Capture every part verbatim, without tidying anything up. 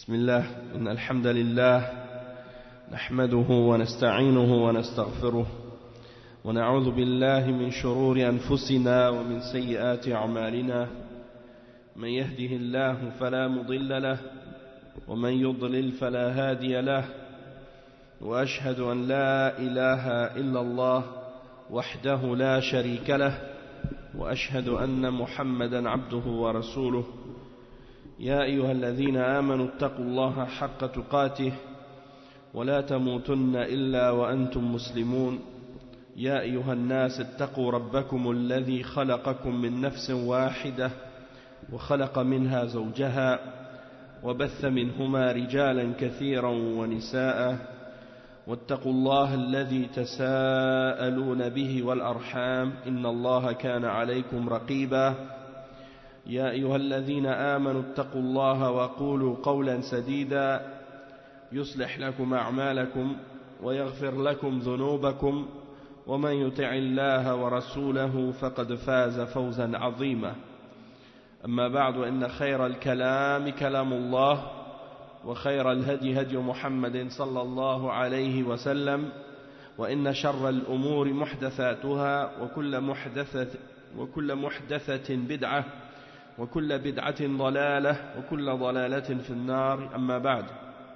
بسم الله إن الحمد لله نحمده ونستعينه ونستغفره ونعوذ بالله من شرور أنفسنا ومن سيئات أعمالنا من يهده الله فلا مضل له ومن يضلل فلا هادي له وأشهد أن لا إله إلا الله وحده لا شريك له وأشهد أن محمدا عبده ورسوله يا أيها الذين آمنوا اتقوا الله حق تقاته ولا تموتن إلا وأنتم مسلمون يا أيها الناس اتقوا ربكم الذي خلقكم من نفس واحدة وخلق منها زوجها وبث منهما رجالا كثيرا ونساء واتقوا الله الذي تساءلون به والأرحام إن الله كان عليكم رقيبا يا أيها الذين آمنوا اتقوا الله وقولوا قولا سديدا يصلح لكم أعمالكم ويغفر لكم ذنوبكم ومن يطع الله ورسوله فقد فاز فوزا عظيما أما بعد إن خير الكلام كلام الله وخير الهدي هدي محمد صلى الله عليه وسلم وإن شر الأمور محدثاتها وكل محدثة, وكل محدثة بدعة وكل بدعة ضلالة وكل ضلالة في النار أما بعد.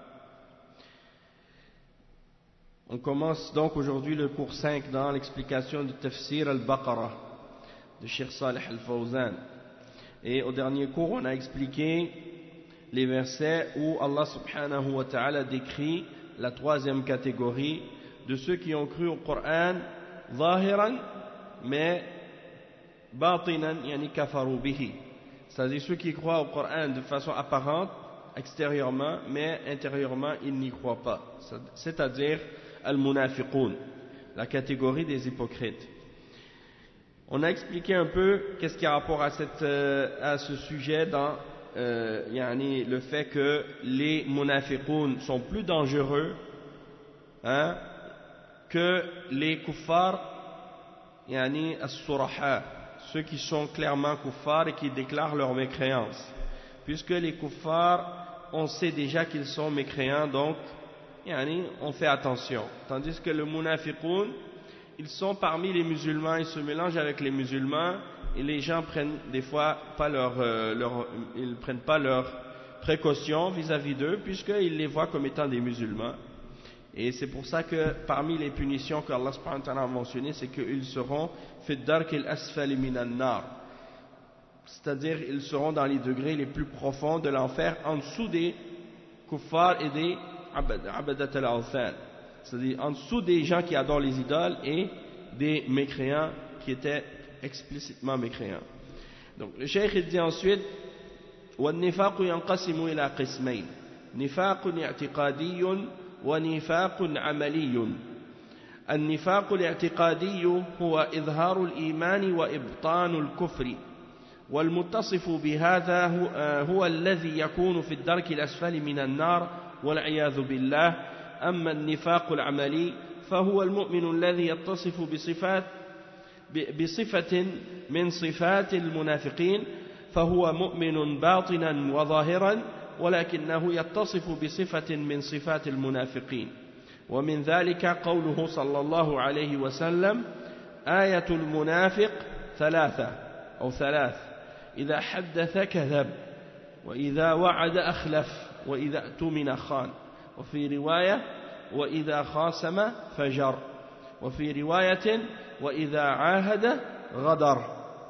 On commence donc aujourd'hui le cours cinq dans l'explication du Tafsir al-Baqarah de Cheikh Salih al-Fawzan. Et au dernier cours, on a expliqué les versets où Allah subhanahu wa ta'ala décrit la troisième catégorie de ceux qui ont cru au Coran zahiran mais batinan yani kafaru bihi. C'est-à-dire ceux qui croient au Coran de façon apparente, extérieurement, mais intérieurement, ils n'y croient pas. C'est-à-dire al-munafiqun, la catégorie des hypocrites. On a expliqué un peu qu'est-ce qui a rapport à, cette, euh, à ce sujet dans euh, yani, le fait que les munafiqun sont plus dangereux hein, que les kuffars, yani as-suraha, ceux qui sont clairement kuffars et qui déclarent leur mécréance. Puisque les kuffars, on sait déjà qu'ils sont mécréants, donc yani, on fait attention. Tandis que le munafiqun, ils sont parmi les musulmans, ils se mélangent avec les musulmans et les gens prennent des fois pas leur, euh, leur ils prennent pas leurs précautions vis-à-vis d'eux puisqu'ils les voient comme étant des musulmans. Et c'est pour ça que parmi les punitions que Allah subhanahu wa ta'ala a mentionnées, c'est qu'ils seront fi dark al-asfali minan nar, c'est-à-dire ils seront dans les degrés les plus profonds de l'enfer, en dessous des kuffars et des abadat al-awthan, c'est-à-dire en dessous des gens qui adorent les idoles et des mécréants qui étaient explicitement mécréants. Donc le cheikh il dit ensuite وَالنِّفَاقُ يَنْقَسِمُ إِلَى قِسْمَيْنِ نِفَاقٌ اعْتِقَادِيٌّ ونفاق عملي. النفاق الاعتقادي هو إظهار الإيمان وإبطان الكفر، والمتصف بهذا هو الذي يكون في الدرك الأسفل من النار والعياذ بالله. أما النفاق العملي فهو المؤمن الذي يتصف بصفات بصفة من صفات المنافقين، فهو مؤمن باطنا وظاهرا ولكنه يتصف بصفة من صفات المنافقين. ومن ذلك قوله صلى الله عليه وسلم آية المنافق ثلاثة أو ثلاث: إذا حدث كذب، وإذا وعد أخلف، وإذا اؤتمن خان، وفي رواية وإذا خاصم فجر، وفي رواية وإذا عاهد غدر.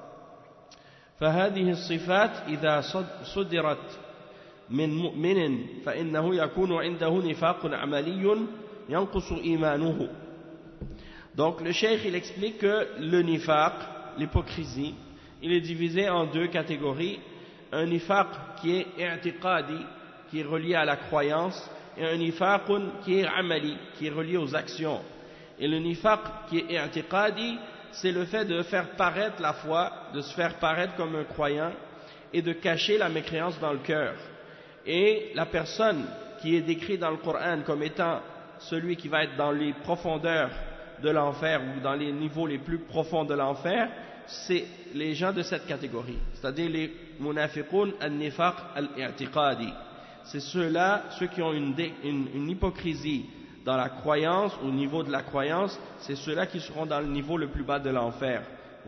فهذه الصفات إذا صدرت من مؤمن فإنه يكون عنده نفاق عملي ينقص إيمانه. Donc le cheikh il explique que le nifaq, l'hypocrisie, il est divisé en deux catégories: un nifaq qui est i'tiqadi, qui est relié à la croyance, et un nifaq qui est amali, qui est relié aux actions. Et le nifaq qui est i'tiqadi, c'est le fait de faire paraître la foi, de se faire paraître comme un croyant et de cacher la mécréance dans le cœur. Et la personne qui est décrite dans le Coran comme étant celui qui va être dans les profondeurs de l'enfer ou dans les niveaux les plus profonds de l'enfer, c'est les gens de cette catégorie, c'est-à-dire les munafiqun al-nifaq al-i'tiqadi, c'est ceux-là, ceux qui ont une, une, une hypocrisie dans la croyance, au niveau de la croyance, c'est ceux-là qui seront dans le niveau le plus bas de l'enfer.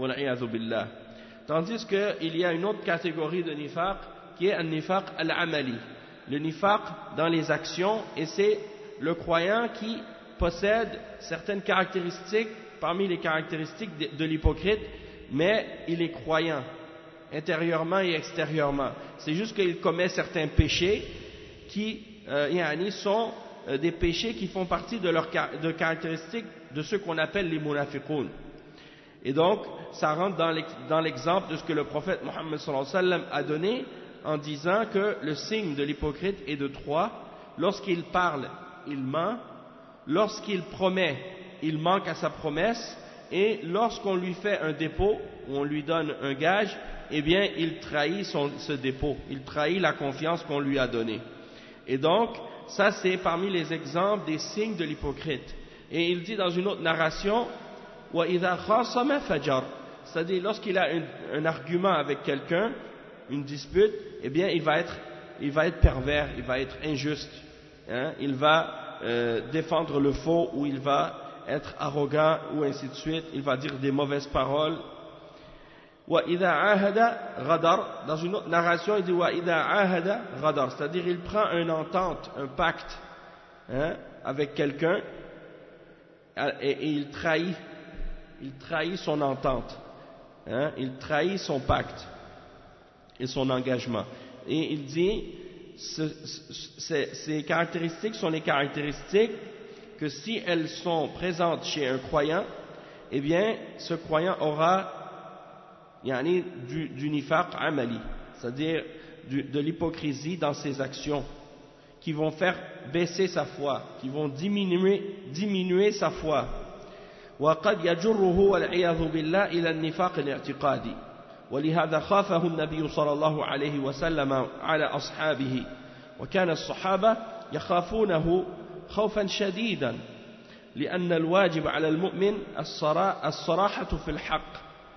Tandis qu'il y a une autre catégorie de nifaq qui est un nifaq al-amali, le nifaq dans les actions, et c'est le croyant qui possède certaines caractéristiques parmi les caractéristiques de, de l'hypocrite, mais il est croyant intérieurement et extérieurement. C'est juste qu'il commet certains péchés qui euh, sont euh, des péchés qui font partie de leurs de caractéristiques de ceux qu'on appelle les munafiqoun. Et donc, ça rentre dans l'exemple de ce que le prophète Mohammed sallallahu alayhi wa sallam a donné en disant que le signe de l'hypocrite est de trois. Lorsqu'il parle, il ment. Lorsqu'il promet, il manque à sa promesse. Et lorsqu'on lui fait un dépôt, ou on lui donne un gage, eh bien, il trahit son, ce dépôt. Il trahit la confiance qu'on lui a donnée. Et donc, ça c'est parmi les exemples des signes de l'hypocrite. Et il dit dans une autre narration, وَإِذَا خَاصَمَ فَجَرَ, c'est-à-dire lorsqu'il a un, un argument avec quelqu'un, une dispute, eh bien il va être, il va être pervers, il va être injuste, hein? Il va euh, défendre le faux, ou il va être arrogant, ou ainsi de suite, il va dire des mauvaises paroles. وَإِذَا عَاهَدَ غَدَرَ, dans une autre narration il dit وَإِذَا عَاهَدَ غَدَرَ, c'est-à-dire il prend une entente, un pacte, hein, avec quelqu'un, et, et il trahit il trahit son entente, hein, il trahit son pacte et son engagement. Et il dit, ce, ce, ces caractéristiques sont les caractéristiques que si elles sont présentes chez un croyant, eh bien, ce croyant aura yani, du, du nifaq amali, c'est-à-dire du, de l'hypocrisie dans ses actions, qui vont faire baisser sa foi, qui vont diminuer, diminuer sa foi. وقد يجره والعياذ بالله إلى النفاق الاعتقادي ولهذا خافه النبي صلى الله عليه وسلم على أصحابه وكان الصحابة يخافونه خوفا شديدا لأن الواجب على المؤمن الصراحة في الحق.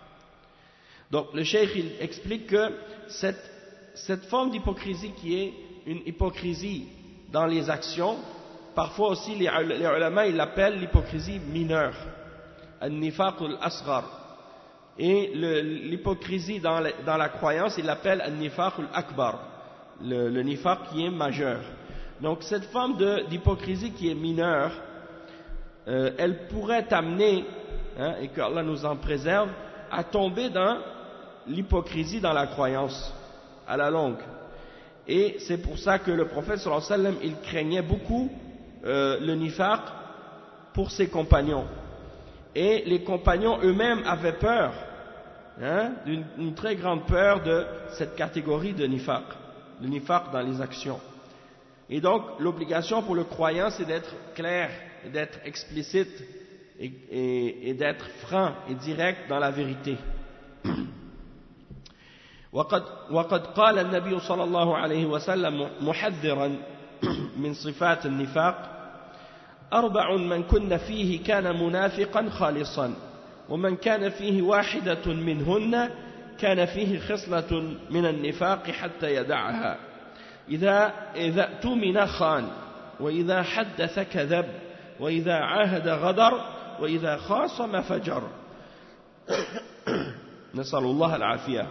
Donc le cheikh il explique que cette, cette forme d'hypocrisie qui est une hypocrisie dans les actions, parfois aussi les, les ulama ils l'appellent l'hypocrisie mineure, al-nifaq al-asghar, et l'hypocrisie dans, dans la croyance il l'appelle al-nifaq al-akbar, le, le nifaq qui est majeur. Donc cette forme d'hypocrisie qui est mineure, euh, elle pourrait amener, hein, et que Allah nous en préserve, à tomber dans l'hypocrisie dans la croyance à la longue. Et c'est pour ça que le prophète sallallahu alayhi wa sallam il craignait beaucoup euh, le nifaq pour ses compagnons, et les compagnons eux-mêmes avaient peur, hein, d'une une très grande peur de cette catégorie de nifaq, le nifaq dans les actions. Et donc l'obligation pour le croyant c'est d'être clair, d'être explicite et, et, et d'être franc et direct dans la vérité. وقد, وقد قال النبي صلى الله عليه وسلم محذرا من صفات النفاق أربع من كن فيه كان منافقا خالصا ومن كان فيه واحدة منهن كان فيه خصلة من النفاق حتى يدعها إذا, إذا اؤتمن خان وإذا حدث كذب وإذا عاهد غدر وإذا خاصم فجر نسأل الله العافية.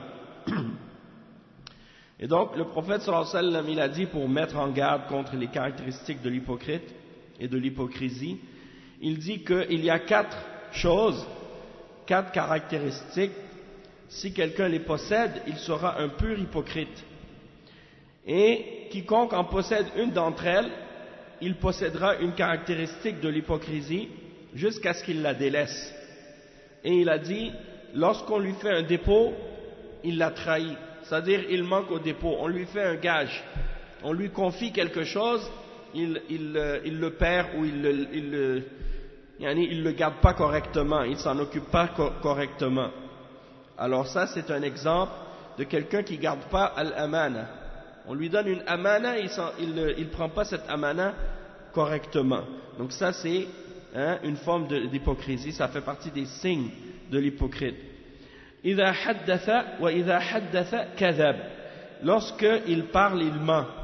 Et donc le prophète sallallahu alayhi wa sallam il a dit, pour mettre en garde contre les caractéristiques de l'hypocrite et de l'hypocrisie, il dit qu'il y a quatre choses, quatre caractéristiques, si quelqu'un les possède il sera un pur hypocrite, et quiconque en possède une d'entre elles il possédera une caractéristique de l'hypocrisie jusqu'à ce qu'il la délaisse. Et il a dit, lorsqu'on lui fait un dépôt il l'a trahi, c'est-à-dire il manque au dépôt, on lui fait un gage, on lui confie quelque chose, il, il, il le perd ou il le, il, le, il le garde pas correctement, il s'en occupe pas co correctement. Alors ça c'est un exemple de quelqu'un qui garde pas al-amana. On lui donne une amana, il ne il prend pas cette amana correctement. Donc ça c'est, hein, une forme d'hypocrisie, ça fait partie des signes de l'hypocrite. إذا حدث وإذا حدث كذب, lorsque il parle il ment,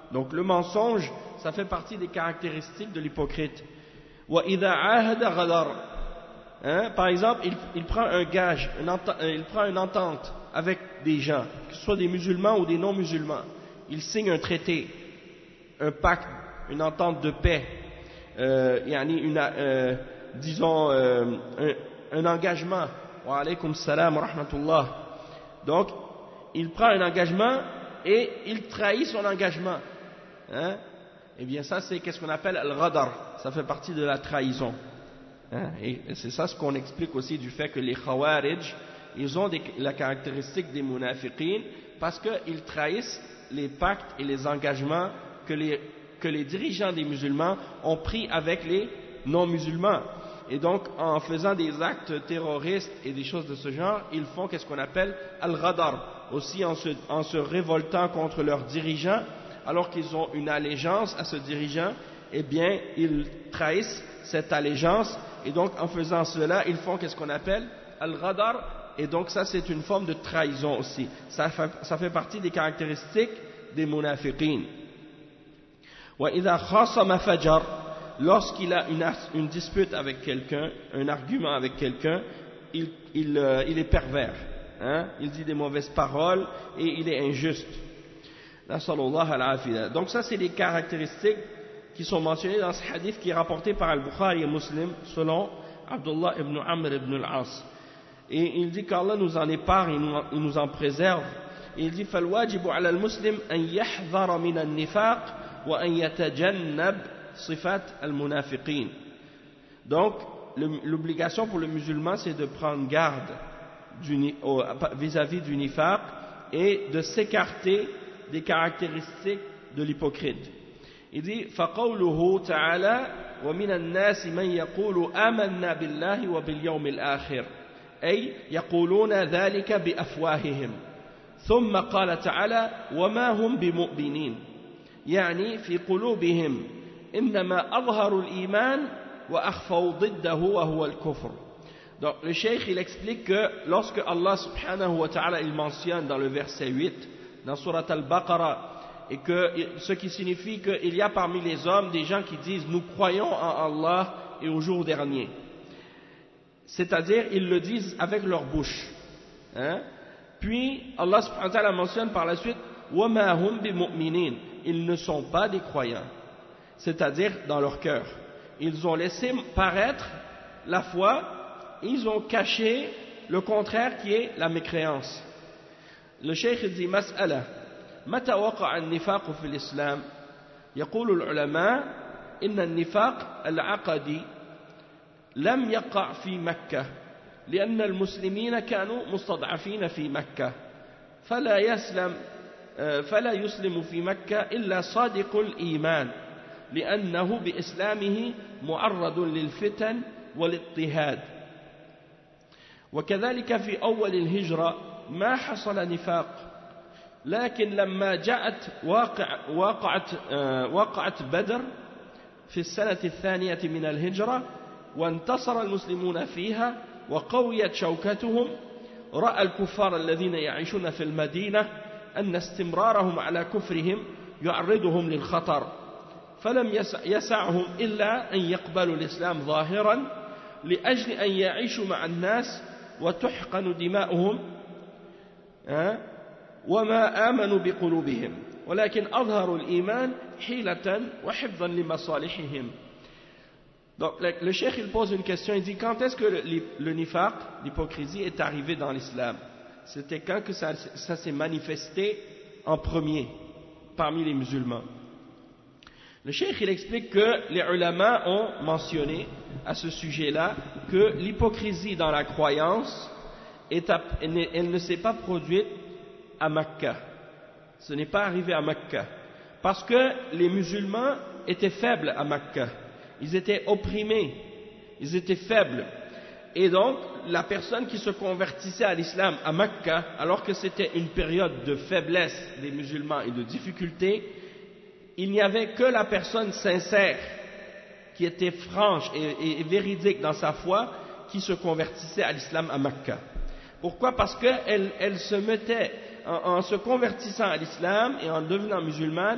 Donc le mensonge, ça fait partie des caractéristiques de l'hypocrite. وَإِذَا عَاهَدَ غَدَرَ. Hein? Par exemple, il, il prend un gage, une entente, il prend une entente avec des gens, que ce soit des musulmans ou des non-musulmans. Il signe un traité, un pacte, une entente de paix, euh, une, euh, disons euh, un, un engagement. Wa alaykum salam wa rahmatullah. Donc, il prend un engagement et il trahit son engagement. Hein? Eh bien, ça, c'est qu'est-ce qu'on appelle al-ghadar. Ça fait partie de la trahison. Hein? Et c'est ça ce qu'on explique aussi du fait que les khawarij, ils ont des, la caractéristique des munafiqin parce qu'ils trahissent les pactes et les engagements que les, que les dirigeants des musulmans ont pris avec les non-musulmans. Et donc, en faisant des actes terroristes et des choses de ce genre, ils font qu'est-ce qu'on appelle al-ghadar. Aussi en se, en se révoltant contre leurs dirigeants, alors qu'ils ont une allégeance à ce dirigeant, eh bien, ils trahissent cette allégeance. Et donc, en faisant cela, ils font qu'est-ce qu'on appelle al-ghadar. Et donc, ça, c'est une forme de trahison aussi. Ça fait, ça fait partie des caractéristiques des munafiqin. Wa idha khasama fajar. Lorsqu'il a une, une dispute avec quelqu'un, un argument avec quelqu'un, il, il, euh, il est pervers. Hein? Il dit des mauvaises paroles et il est injuste. Donc ça, c'est les caractéristiques qui sont mentionnées dans ce hadith qui est rapporté par Al-Bukhari et Muslim selon Abdullah ibn Amr ibn al-As. Et il dit qu'Allah nous en épargne, il nous en préserve. Et il dit فَالْوَاجِبُ عَلَى الْمُسْلِمِ أَنْ يَحْذَرَ مِنَ النِّفَاقِ وَأَنْ يَتَجَنَّبْ صِفَاتِ الْمُنَافِقِينَ. Donc, l'obligation pour le musulman, c'est de prendre garde vis-à-vis du nifaq et de s'écarter des caractéristiques de l'hypocrite. Il dit فَقَوْلُهُ تَعَالَى وَمِنَ النَّاسِ مَنْ يَقُولُ آمَنَّا بِاللَّهِ وَبِالْيَوْمِ الْآخِرِ أي يقولون ذلك بأفواههم ثم قال تعالى وما هم بمؤمنين يعني في قلوبهم إنما أظهروا الإيمان وأخفوا ضده وهو الكفر. Donc le cheikh il explique que lorsque Allah subhanahu wa ta'ala il mentionne dans le verset huit dans surat al-Baqarah et que ce qui signifie qu'il y a parmi les hommes des gens qui disent nous croyons en Allah et au jour dernier, c'est-à-dire ils le disent avec leur bouche, hein? Puis Allah subhanahu wa ta'ala mentionne par la suite وَمَا هُمْ بِمُؤْمِنِينَ, ils ne sont pas des croyants, c'est-à-dire dans leur cœur ils ont laissé paraître la foi, ils ont caché le contraire qui est la mécréance. Le cheikh dit مسألة متى وقع النفاق في الإسلام؟ يقول العلماء إن النفاق العقدي لم يقع في مكة لأن المسلمين كانوا مستضعفين في مكة فلا يسلم فلا يسلم في مكة إلا صادق الإيمان لأنه بإسلامه معرض للفتن والاضطهاد. وكذلك في أول الهجرة ما حصل نفاق، لكن لما جاءت واقع وقعت وقعت بدر في السنة الثانية من الهجرة وانتصر المسلمون فيها وقويت شوكتهم، رأى الكفار الذين يعيشون في المدينة أن استمرارهم على كفرهم يعرضهم للخطر، فلم يسعهم إلا أن يقبلوا الإسلام ظاهرا لأجل أن يعيشوا مع الناس وتحقن دماؤهم وما آمنوا بقلوبهم، ولكن أظهروا الإيمان حيلة وحفظا لمصالحهم. Donc le cheikh il pose une question, il dit quand est-ce que le, le nifaq, l'hypocrisie est arrivé dans l'islam? C'était quand que ça, ça s'est manifesté en premier parmi les musulmans? Le cheikh il explique que les ulama ont mentionné à ce sujet-là que l'hypocrisie dans la croyance est à, elle ne s'est pas produite à Mecca. Ce n'est pas arrivé à Mecca parce que les musulmans étaient faibles à Mecca. Ils étaient opprimés, ils étaient faibles. Et donc, la personne qui se convertissait à l'islam à Mecca, alors que c'était une période de faiblesse des musulmans et de difficulté, il n'y avait que la personne sincère, qui était franche et, et, et véridique dans sa foi, qui se convertissait à l'islam à Mecca. Pourquoi? Parce qu'elle elle se mettait, en, en se convertissant à l'islam et en devenant musulmane,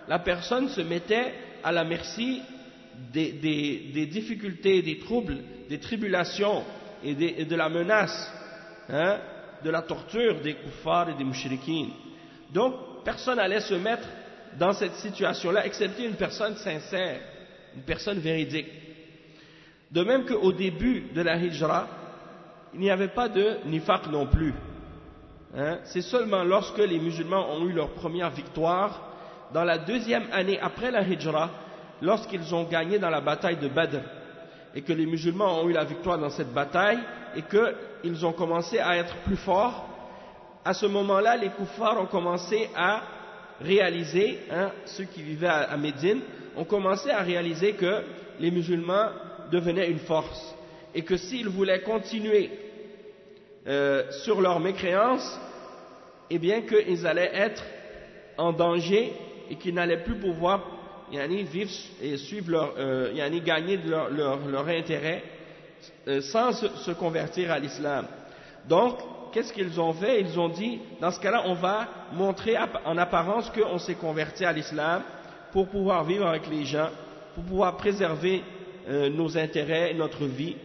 la personne se mettait à la merci des, des, des difficultés, des troubles, des tribulations et, des, et de la menace, hein, de la torture des kuffars et des mushrikines. Donc, personne n'allait se mettre dans cette situation-là, excepté une personne sincère, une personne véridique. De même qu'au début de la hijra, il n'y avait pas de nifaq non plus. Hein? C'est seulement lorsque les musulmans ont eu leur première victoire, dans la deuxième année après la hijra, lorsqu'ils ont gagné dans la bataille de Badr, et que les musulmans ont eu la victoire dans cette bataille, et qu'ils ont commencé à être plus forts, à ce moment-là, les kuffars ont commencé à réaliser, hein, ceux qui vivaient à, à Médine, ont commencé à réaliser que les musulmans devenaient une force, et que s'ils voulaient continuer euh, sur leur mécréance, eh bien qu'ils allaient être en danger, et qu'ils n'allaient plus pouvoir yani, vivre et suivre leur, euh, yani, gagner de leur, leur, leur intérêt euh, sans se, se convertir à l'islam. Donc, qu'est-ce qu'ils ont fait? Ils ont dit, dans ce cas-là, on va montrer en apparence qu'on s'est converti à l'islam pour pouvoir vivre avec les gens, pour pouvoir préserver euh, nos intérêts, notre vie.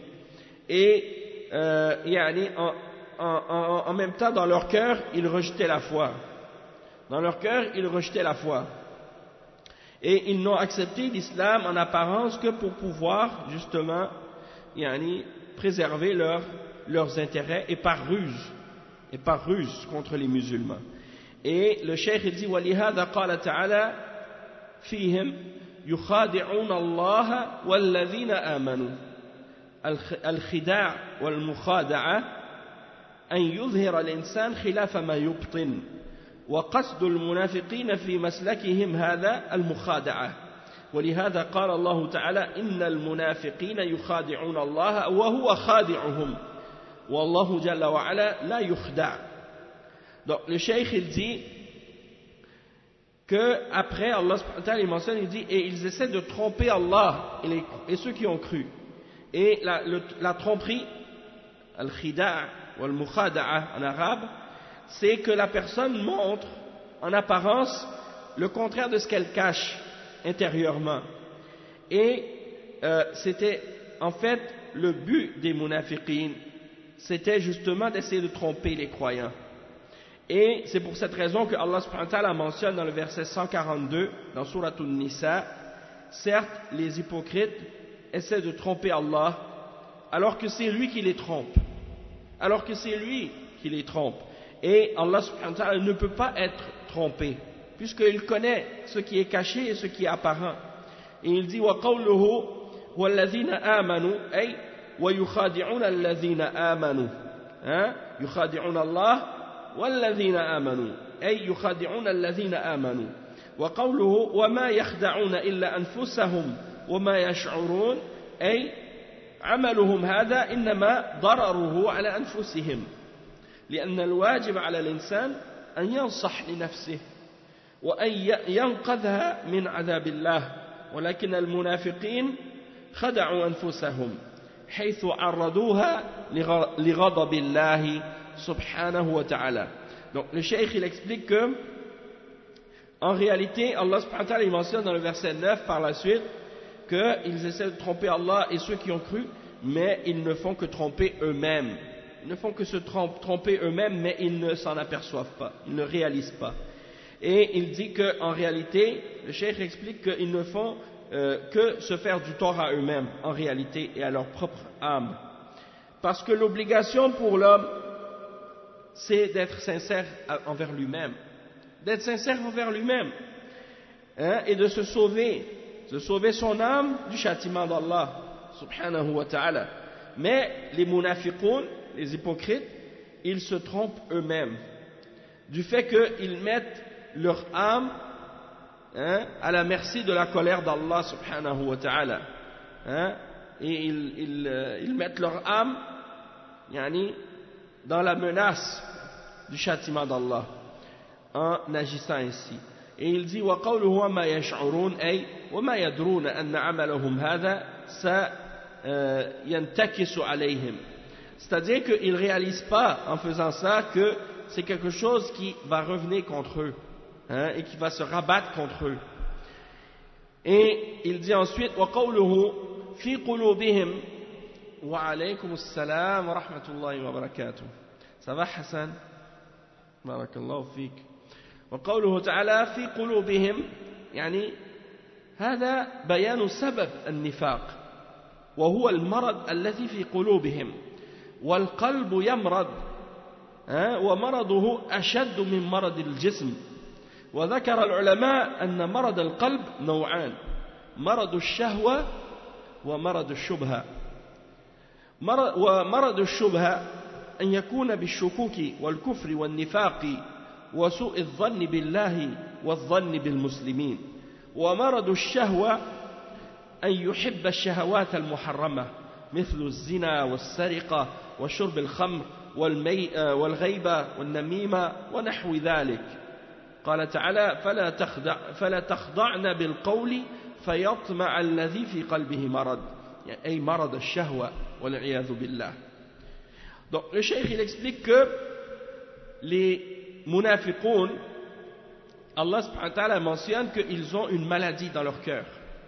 Et euh, yani, en, en, en, en même temps, dans leur cœur, ils rejetaient la foi. Dans leur cœur, ils rejetaient la foi. Et ils n'ont accepté l'islam en apparence que pour pouvoir, justement, yani, préserver leur, leurs intérêts et par ruse. et par ruse contre les musulmans. Et le cheikh dit وَلِهَذَا قَالَ تَعَالَى فِيهِمْ يُخَادِعُونَ اللَّهَ وَالَّذِينَ آمَنُوا الخداع والمخادعة أن يظهر الإنسان خلاف ما يبطن وقصد المنافقين في مسلكهم هذا المخادعة ولهذا قال الله تعالى إن المنافقين يخادعون الله وهو خادعهم Wallahu jalla wa ala la yukhda'. Donc le cheikh il dit que après Allah subhanahu wa ta'ala il mentionne, il dit et ils essaient de tromper Allah et, les, et ceux qui ont cru. Et la, le, la tromperie, al-khida' ou al-mukhada'a en arabe, c'est que la personne montre en apparence le contraire de ce qu'elle cache intérieurement. Et euh, c'était en fait le but des munafiqines, c'était justement d'essayer de tromper les croyants. Et c'est pour cette raison que Allah subhanahu wa ta'ala mentionne dans le verset cent quarante-deux, dans Surat An-Nisa, certes, les hypocrites essaient de tromper Allah, alors que c'est lui qui les trompe. Alors que c'est lui qui les trompe. Et Allah subhanahu wa ta'ala ne peut pas être trompé, puisqu'il connaît ce qui est caché et ce qui est apparent. Et il dit, وَقَوْلُهُ وَالَّذِينَ آمَنُوا أي ويخادعون الذين آمنوا ها يخادعون الله والذين آمنوا أي يخادعون الذين آمنوا وقوله وما يخدعون إلا أنفسهم وما يشعرون أي عملهم هذا إنما ضرره على أنفسهم لأن الواجب على الإنسان أن ينصح لنفسه وأن ينقذها من عذاب الله ولكن المنافقين خدعوا أنفسهم حيث عرضوها لغضب الله سبحانه وتعالى. Donc le cheikh il explique que en réalité Allah subhanahu wa ta'ala il mentionne dans le verset neuf par la suite qu'ils essaient de tromper Allah et ceux qui ont cru, mais ils ne font que tromper eux-mêmes. Ils ne font que se tromper eux-mêmes, mais ils ne s'en aperçoivent pas, ils ne réalisent pas. Et il dit qu'en réalité, le cheikh explique qu'ils ne font Euh, que se faire du tort à eux-mêmes en réalité et à leur propre âme, parce que l'obligation pour l'homme c'est d'être sincère envers lui-même, d'être sincère envers lui-même, hein, et de se sauver, de sauver son âme du châtiment d'Allah subhanahu wa ta'ala. Mais les munafiqoun, les hypocrites, ils se trompent eux-mêmes du fait qu'ils mettent leur âme Hein, à la merci de la colère d'Allah subhanahu wa ta'ala, hein, et ils, ils, euh, ils mettent leur âme yani, dans la menace du châtiment d'Allah en agissant ainsi. Et il dit وَقَوْلُهُ وَمَا يَشْعُرُونَ أي وَمَا يَدْرُونَ أَنَّ عَمَلَهُمْ هَذَا سَيَنْتَكِسُ عَلَيْهِمْ, c'est-à-dire qu'ils ne réalisent pas en faisant ça que c'est quelque chose qui va revenir contre eux, hein, et qui va se rabattre contre eux. Et il dit ensuite وقوله في قلوبهم وعليكم السلام ورحمة الله وبركاته. Ça va Hassan? بارك الله فيك. وقوله تعالى في قلوبهم يعني هذا بيان سبب النفاق وهو المرض الذي في قلوبهم والقلب يمرض ومرضه أشد من مرض الجسم. وذكر العلماء أن مرض القلب نوعان مرض الشهوة ومرض الشبهة. ومرض الشبهة أن يكون بالشكوك والكفر والنفاق وسوء الظن بالله والظن بالمسلمين. ومرض الشهوة أن يحب الشهوات المحرمة مثل الزنا والسرقة وشرب الخمر والغيبة والنميمة ونحو ذلك. قال تعالى فلا, تخدع فلا تخضعن بالقول فيطمع الذي في قلبه مرض أي مرض الشهوة والعياذ بالله. Donc le cheikh il explique que les munafiqoun, Allah subhanahu wa ta'ala mentionne qu'ils ont une maladie dans leur cœur.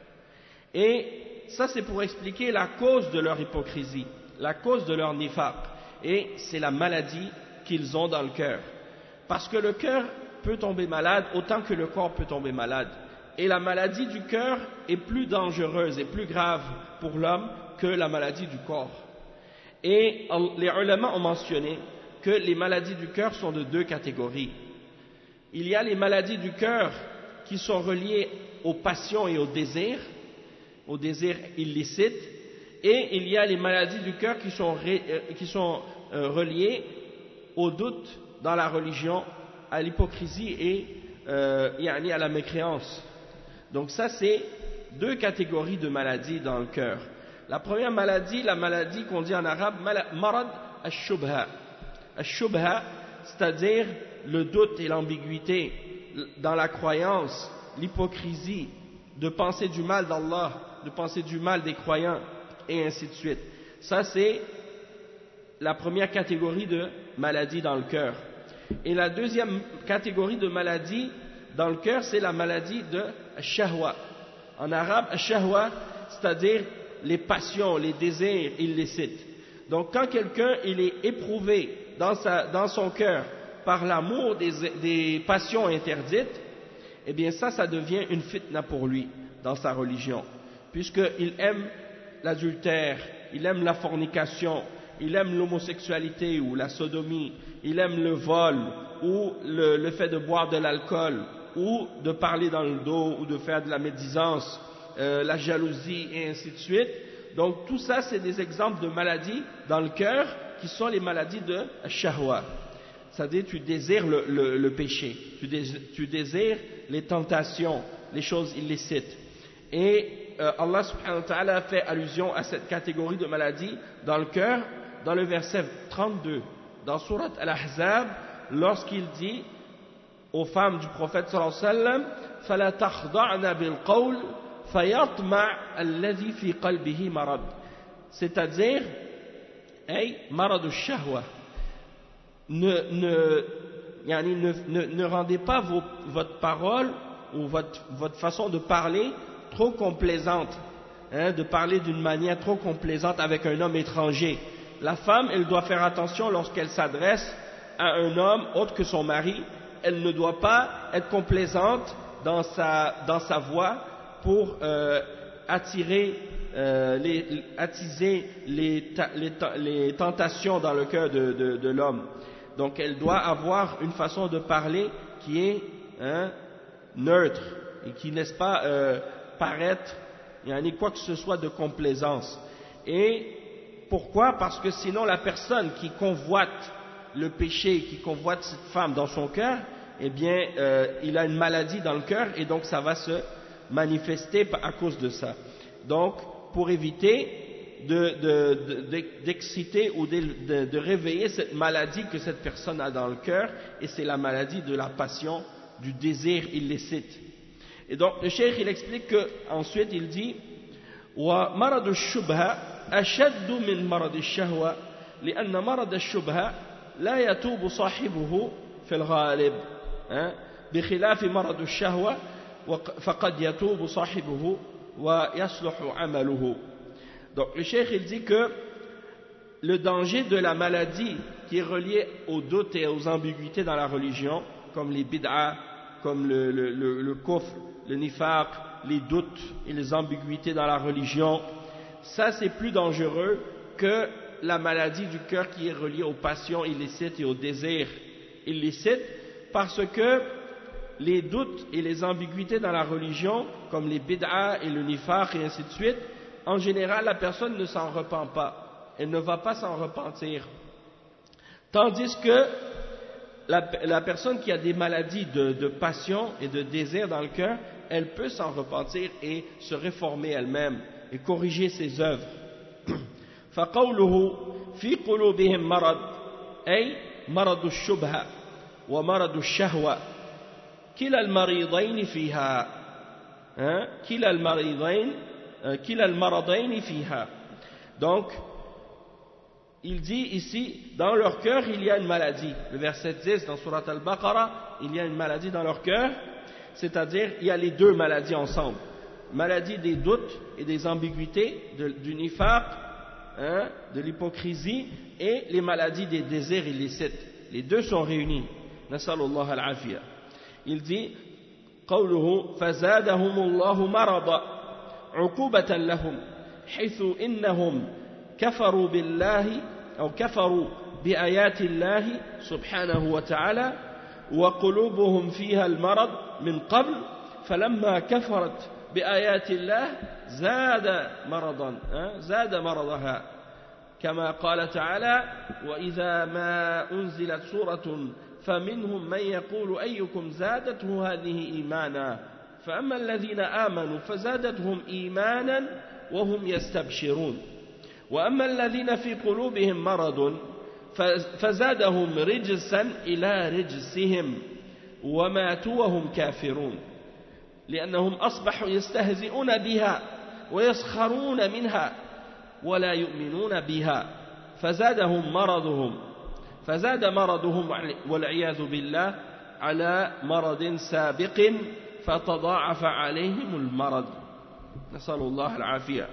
Et ça c'est pour expliquer la cause de leur hypocrisie, la cause de leur nifaq. Et c'est la maladie qu'ils ont dans le cœur. Parce que le cœur peut tomber malade autant que le corps peut tomber malade. Et la maladie du cœur est plus dangereuse et plus grave pour l'homme que la maladie du corps. Et les ulama ont mentionné que les maladies du cœur sont de deux catégories. Il y a les maladies du cœur qui sont reliées aux passions et aux désirs, aux désirs illicites, et il y a les maladies du cœur qui sont, ré, euh, qui sont euh, reliées au doute dans la religion, à l'hypocrisie et euh, à la mécréance. Donc ça c'est deux catégories de maladies dans le cœur. La première maladie, la maladie qu'on dit en arabe, marad al-shubha. Al-shubha, c'est-à-dire le doute et l'ambiguïté dans la croyance, l'hypocrisie, de penser du mal d'Allah, de penser du mal des croyants, et ainsi de suite. Ça c'est la première catégorie de maladie dans le cœur. Et la deuxième catégorie de maladie dans le cœur, c'est la maladie de shahwa. En arabe, shahwa, c'est-à-dire les passions, les désirs illicites. Donc quand quelqu'un il est éprouvé dans, sa, dans son cœur par l'amour des, des passions interdites, eh bien ça, ça devient une fitna pour lui dans sa religion, puisqu'il aime l'adultère, il aime la fornication, il aime l'homosexualité ou la sodomie, il aime le vol ou le, le fait de boire de l'alcool ou de parler dans le dos ou de faire de la médisance, euh, la jalousie et ainsi de suite. Donc tout ça c'est des exemples de maladies dans le cœur qui sont les maladies de shahwa. C'est-à-dire tu désires le, le, le péché, tu désires, tu désires les tentations, les choses illicites. Et euh, Allah subhanahu wa ta'ala fait allusion à cette catégorie de maladies dans le cœur dans le verset trente-deux dans Surat Al-Ahzab, lorsqu'il dit aux femmes du prophète sallallahu alayhi wa sallam فَلَا تَخْضَعْنَ بِالْقَوْلِ فَيَطْمَعَ الَّذِي فِي قَلْبِهِ مَرَضٌ, c'est-à-dire hey, marad al-shahwa, ne, ne, yani, ne, ne, ne rendez pas vos, votre parole ou votre, votre façon de parler trop complaisante, hein, de parler d'une manière trop complaisante avec un homme étranger. La femme, elle doit faire attention lorsqu'elle s'adresse à un homme autre que son mari. Elle ne doit pas être complaisante dans sa, dans sa voix pour euh, attirer, euh, les, attiser les, les, les tentations dans le cœur de, de, de l'homme. Donc elle doit avoir une façon de parler qui est hein, neutre et qui, n'est-ce pas, euh, paraître, il n'y a ni quoi que ce soit de complaisance. Et pourquoi? Parce que sinon la personne qui convoite le péché, qui convoite cette femme dans son cœur, eh bien euh, il a une maladie dans le cœur et donc ça va se manifester à cause de ça. Donc pour éviter de, de, de, d'exciter ou de, de, de réveiller cette maladie que cette personne a dans le cœur, et c'est la maladie de la passion, du désir illicite. Et donc le cheikh il explique que ensuite il dit wa marad ash-shubha ashad min marad ash-shahwa لأن مرض الشبهة لا يتوب صاحبه في الغالب بخلاف مرض الشهوة فقد يتوب صاحبه ويصلح عمله. Donc le cheikh il dit que le danger de la maladie qui est relié aux doutes et aux ambiguïtés dans la religion, comme les bid'a, comme le, le, le, le kufr, le nifaq, les doutes et les ambiguïtés dans la religion, ça c'est plus dangereux que la maladie du cœur qui est reliée aux passions illicites et aux désirs illicites, parce que les doutes et les ambiguïtés dans la religion, comme les bid'a et le nifaq et ainsi de suite, en général la personne ne s'en repent pas. Elle ne va pas s'en repentir. Tandis que la, la personne qui a des maladies de, de passion et de désir dans le cœur, elle peut s'en repentir et se réformer elle-même et corriger ses œuvres. فقوله في قلوبهم مرض أي مرض الشبهة ومرض الشهوة كلا المريضين فيها كلا المريضين كلا المرضين فيها. Donc il dit ici, dans leur cœur, il y a une maladie. Le verset dix dans Surat Al-Baqarah, il y a une maladie dans leur cœur, c'est-à-dire, il y a les deux maladies ensemble. Maladie des doutes et des ambiguïtés, de, du nifaq, hein, de l'hypocrisie, et les maladies des désirs illicites. Les deux sont réunis. Nasallallahu al-afiyah. Il dit, قوله فزادهم الله مرضا عقوبة لهم حيث إنهم كفروا بالله أو كفروا بآيات الله سبحانه وتعالى وقلوبهم فيها المرض من قبل فلما كفرت بآيات الله زاد مرضا زاد مرضها كما قال تعالى وإذا ما أنزلت سورة فمنهم من يقول أيكم زادته هذه إيمانا فأما الذين آمنوا فزادتهم إيمانا وهم يستبشرون وأما الذين في قلوبهم مرض فزادهم رجسا إلى رجسهم وماتوا وهم كافرون لأنهم أصبحوا يستهزئون بها ويسخرون منها ولا يؤمنون بها فزادهم مرضهم فزاد مرضهم والعياذ بالله على مرض سابق فتضاعف عليهم المرض نسأل الله العافية.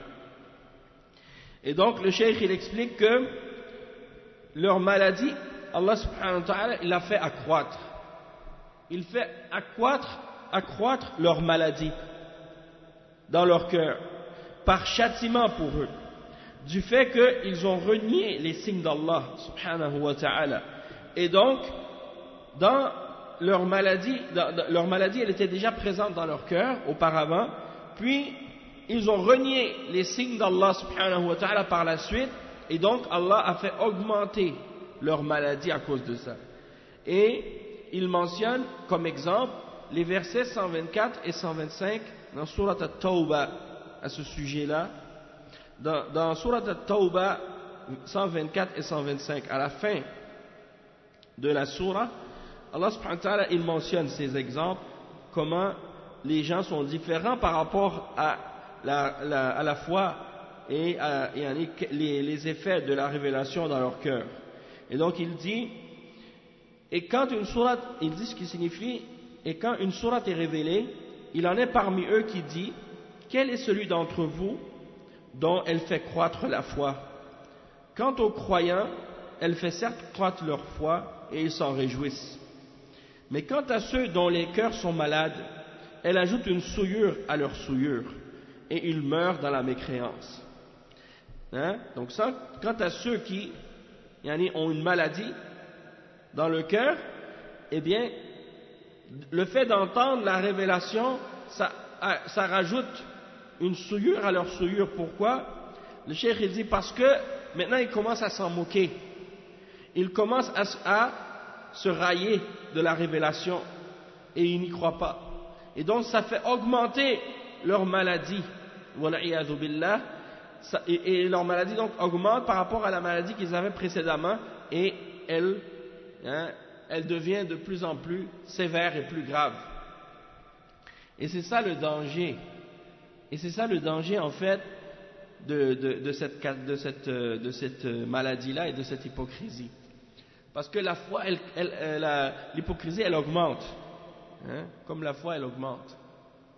Et donc le cheikh il explique que leur maladie, Allah subhanahu wa ta'ala, il l'a fait accroître. Il fait accroître, accroître leur maladie dans leur cœur, par châtiment pour eux, du fait qu'ils ont renié les signes d'Allah subhanahu wa ta'ala. Et donc, dans leur maladie, dans, dans, leur maladie, elle était déjà présente dans leur cœur auparavant, puis ils ont renié les signes d'Allah subhanahu wa ta'ala par la suite, et donc Allah a fait augmenter leur maladie à cause de ça. Et il mentionne comme exemple les versets cent vingt-quatre et cent vingt-cinq dans Surat At-Tawbah à ce sujet-là. Dans, dans Surat At-Tawbah cent vingt-quatre et cent vingt-cinq, à la fin de la surah, Allah subhanahu wa ta'ala il mentionne ces exemples, comment les gens sont différents par rapport à La, la, à la foi et, à, et à les, les effets de la révélation dans leur cœur. Et donc il dit, et quand une sourate, il dit ce qui signifie, et quand une sourate est révélée, il en est parmi eux qui dit, quel est celui d'entre vous dont elle fait croître la foi? Quant aux croyants, elle fait certes croître leur foi et ils s'en réjouissent. Mais quant à ceux dont les cœurs sont malades, elle ajoute une souillure à leur souillure. Et ils meurent dans la mécréance. Hein? Donc ça, quant à ceux qui yani, ont une maladie dans le cœur, eh bien, le fait d'entendre la révélation, ça, ça rajoute une souillure à leur souillure. Pourquoi? Le cheikh il dit parce que maintenant ils commencent à s'en moquer. Ils commencent à, à se railler de la révélation et ils n'y croient pas. Et donc ça fait augmenter leur maladie. Billah, et, et leur maladie donc augmente par rapport à la maladie qu'ils avaient précédemment et elle, hein, elle devient de plus en plus sévère et plus grave. Et c'est ça le danger. Et c'est ça le danger en fait de, de, de cette, de cette, de cette maladie-là et de cette hypocrisie. Parce que la foi, elle, elle, elle, l'hypocrisie elle augmente, hein, comme la foi elle augmente.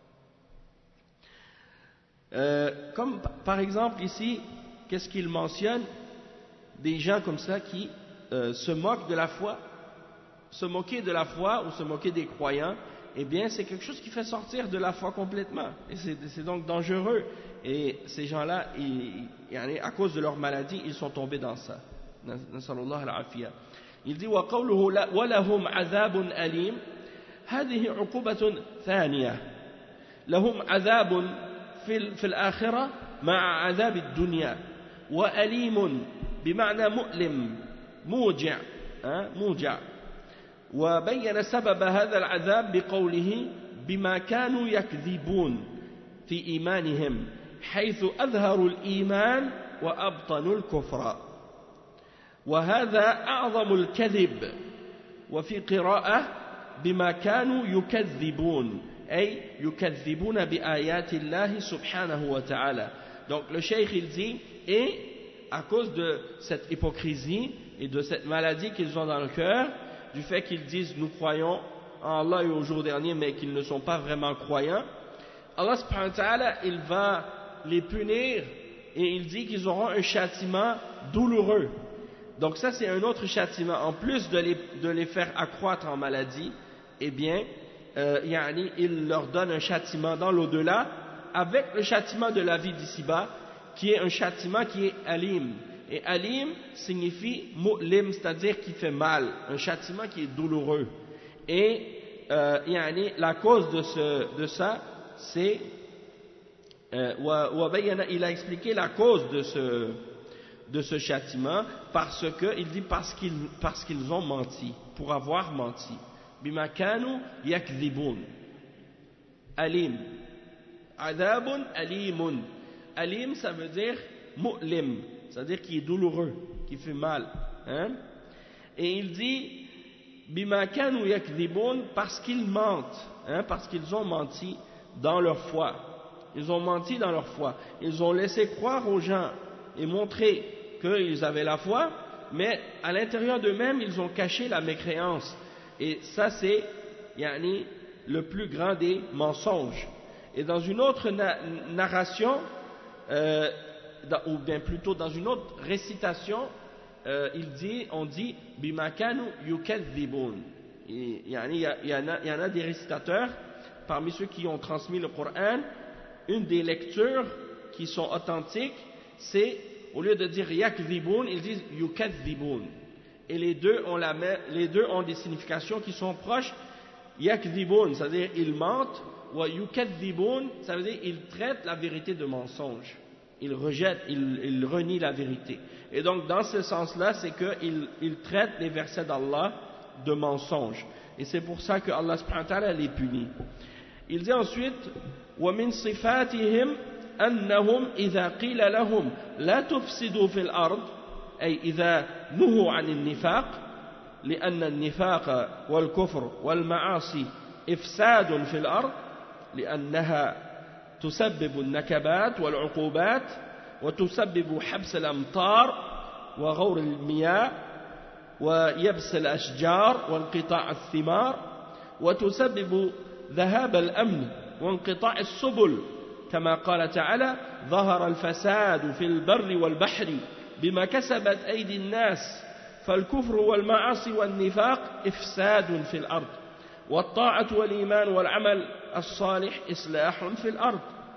Euh, comme par exemple ici, qu'est-ce qu'il mentionne? Des gens comme ça qui euh, se moquent de la foi. Se moquer de la foi ou se moquer des croyants, eh bien c'est quelque chose qui fait sortir de la foi complètement. Et c'est donc dangereux. Et ces gens-là, à cause de leur maladie, ils sont tombés dans ça. Il dit وَقَوْلُهُ وَلَهُمْ عَذَابٌ أَلِيمٌ هذه عقوبة ثانية لهم عذاب في في الآخرة مع عذاب الدنيا وأليم بمعنى مؤلم موجع موجع وبين سبب هذا العذاب بقوله بما كانوا يكذبون في إيمانهم حيث أظهروا الإيمان وأبطنوا الكفر وهذا أعظم الكذب وفي قراءة بما كانوا يكذبون أي يكذبون بآيات الله سبحانه وتعالى. Donc le cheikh il dit, et à cause de cette hypocrisie et de cette maladie qu'ils ont dans le cœur, du fait qu'ils disent nous croyons en Allah et au jour dernier mais qu'ils ne sont pas vraiment croyants, Allah subhanahu wa ta'ala il va les punir et il dit qu'ils auront un châtiment douloureux. Donc ça c'est un autre châtiment, en plus de les, de les faire accroître en maladie, eh bien euh, yani, il leur donne un châtiment dans l'au-delà avec le châtiment de la vie d'ici-bas qui est un châtiment qui est alim. Et alim signifie mu'lim, c'est-à-dire qui fait mal, un châtiment qui est douloureux. Et euh, yani, la cause de, ce, de ça, c'est, euh, il a expliqué la cause de ce, de ce châtiment, parce que, il dit parce qu'ils, parce qu'ils ont menti, pour avoir menti. Bima kanu yakdhibun. Alim. Adabun alimun. Alim, ça veut dire mu'lim. C'est-à-dire qui est douloureux, qui fait mal. Hein? Et il dit, bima kanu yakdhibun, parce qu'ils mentent, hein, parce qu'ils ont menti dans leur foi. Ils ont menti dans leur foi. Ils ont laissé croire aux gens et montrer qu'ils avaient la foi, mais à l'intérieur d'eux-mêmes, ils ont caché la mécréance. Et ça, c'est yani, le plus grand des mensonges. Et dans une autre na narration, euh, ou bien plutôt dans une autre récitation, euh, il dit, on dit bimakanu yukadhibun. Il y, y, y en a des récitateurs parmi ceux qui ont transmis le Coran. Une des lectures qui sont authentiques, c'est au lieu de dire yakdhibun, ils disent yukadhibun. Et les deux ont la même, les deux ont des significations qui sont proches. Yakdhibun, c'est-à-dire ils mentent, ou yukadhibun, ça veut dire ils traitent la vérité de mensonge. Ils rejettent, ils, ils renient la vérité. Et donc, dans ce sens-là, c'est qu'ils ils traitent les versets d'Allah de mensonges. Et c'est pour ça que Allah subhanahu wa ta'ala les punit. Il dit ensuite, وَمِن صِفَاتِهِمْ أَنَّهُمْ إِذَا قِيلَ لَهُمْ لَا تُفْسِدُوا فِي الْأَرْضِ أي إذا نهوا عن النفاق لأن النفاق والكفر والمعاصي إفساد في الأرض لأنها تسبب النكبات والعقوبات وتسبب حبس الأمطار وغور المياه ويبس الأشجار وانقطاع الثمار وتسبب ذهاب الأمن وانقطاع السبل كما قال تعالى ظهر الفساد في البر والبحر بما كسبت أيدي الناس فالكفر والمعاصي والنفاق إفساد في الأرض والطاعة والإيمان والعمل الصالح إصلاح في الأرض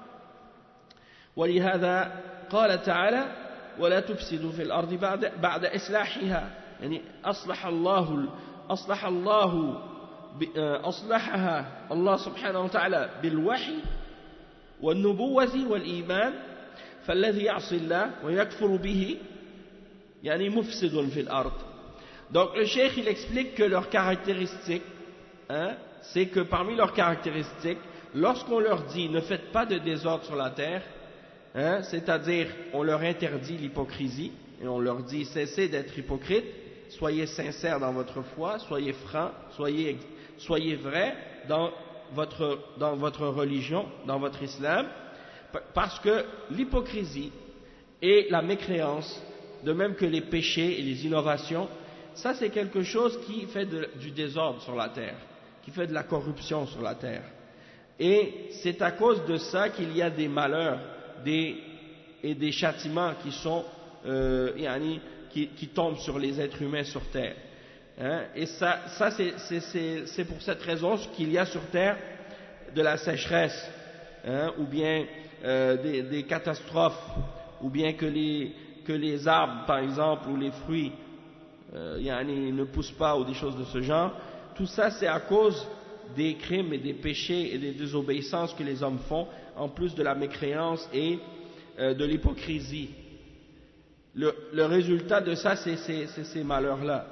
ولهذا قال تعالى ولا تفسدوا في الأرض بعد, بعد إصلاحها يعني أصلح الله أصلح الله أصلحها الله سبحانه وتعالى بالوحي والنبوة والإيمان فالذي يعصي الله ويكفر به يعني مفسد في الأرض. Donc le cheikh il explique que leur caractéristique, hein, c'est que parmi leurs caractéristiques, lorsqu'on leur dit ne faites pas de désordre sur la terre, hein, c'est-à-dire on leur interdit l'hypocrisie et on leur dit cessez d'être hypocrite, soyez sincères dans votre foi, soyez francs, soyez, soyez vrais dans votre, dans votre religion, dans votre islam, parce que l'hypocrisie et la mécréance, de même que les péchés et les innovations, ça c'est quelque chose qui fait de, du désordre sur la terre, qui fait de la corruption sur la terre. Et c'est à cause de ça qu'il y a des malheurs des, et des châtiments qui sont euh, yani, qui, qui tombent sur les êtres humains sur terre. Hein? Et ça, ça c'est pour cette raison qu'il y a sur terre de la sécheresse, hein? Ou bien euh, des, des catastrophes, ou bien que les, que les arbres, par exemple, ou les fruits euh, yani, ne poussent pas, ou des choses de ce genre. Tout ça, c'est à cause des crimes et des péchés et des désobéissances que les hommes font, en plus de la mécréance et euh, de l'hypocrisie. Le, le résultat de ça, c'est ces malheurs-là.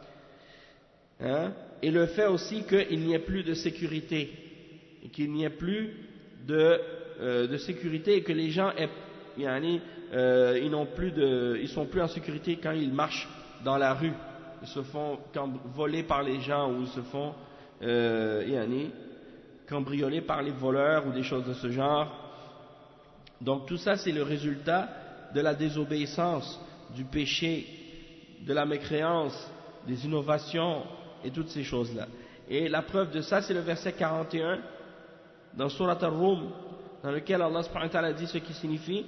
Hein? Et le fait aussi qu'il n'y ait plus de sécurité, et qu'il n'y ait plus de, euh, de sécurité, et que les gens aient, yani, euh, ils n'ont plus de, ils sont plus en sécurité quand ils marchent dans la rue, ils se font voler par les gens, ou ils se font euh, yani, cambrioler par les voleurs ou des choses de ce genre. Donc tout ça, c'est le résultat de la désobéissance, du péché, de la mécréance, des innovations et toutes ces choses-là. Et la preuve de ça, c'est le verset quarante et un dans Surat Ar-Rum, dans lequel Allah subhanahu wa ta'ala dit ce qui signifie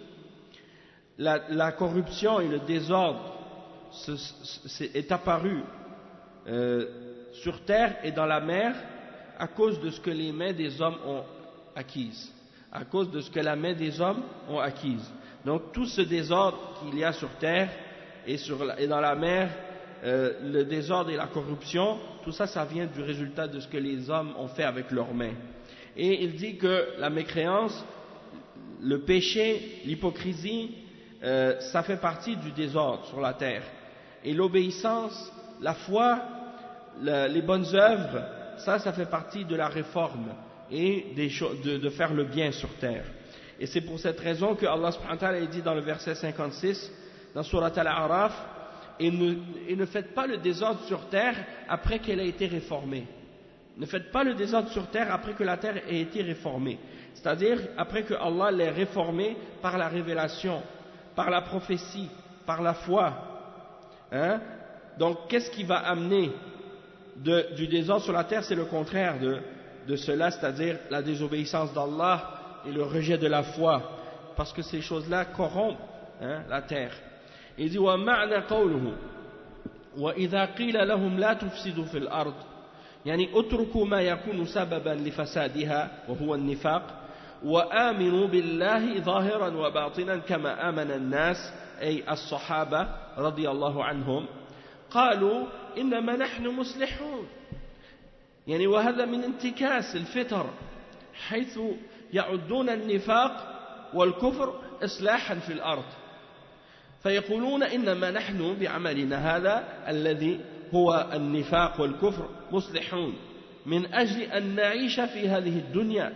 la, la corruption et le désordre ce, ce, est apparu euh, sur terre et dans la mer à cause de ce que les mains des hommes ont acquise, à cause de ce que la main des hommes ont acquise. Donc tout ce désordre qu'il y a sur terre et, sur la, et dans la mer, euh, le désordre et la corruption, tout ça, ça vient du résultat de ce que les hommes ont fait avec leurs mains. Et il dit que la mécréance, le péché, l'hypocrisie, euh, ça fait partie du désordre sur la terre. Et l'obéissance, la foi, la, les bonnes œuvres, ça, ça fait partie de la réforme et des de, de faire le bien sur terre. Et c'est pour cette raison que Allah subhanahu wa ta'ala dit dans le verset cinquante-six, dans Surat Al-A'raf, et ne, et ne faites pas le désordre sur terre après qu'elle a été réformée. Ne faites pas le désordre sur terre après que la terre ait été réformée. C'est-à-dire après que Allah l'ait réformée par la révélation, par la prophétie, par la foi. Hein? Donc qu'est-ce qui va amener de, du désordre sur la terre? C'est le contraire de, de cela, c'est-à-dire la désobéissance d'Allah et le rejet de la foi, parce que ces choses-là corrompent, hein, la terre. Il dit وَمَعْنَى قَوْلُهُ وَإِذَا قِيلَ لَهُمْ لَا تُفْسِدُوا فِي الْأَرْضِ يعني اتركوا ما يكون سببا لفسادها وهو النفاق وآمنوا بالله ظاهرا وباطنا كما آمن الناس أي الصحابة رضي الله عنهم قالوا إنما نحن مصلحون يعني وهذا من انتكاس الفطر حيث يعدون النفاق والكفر إصلاحا في الأرض فيقولون إنما نحن بعملنا هذا الذي هو النفاق والكفر مصلحون من أجل أن نعيش في هذه الدنيا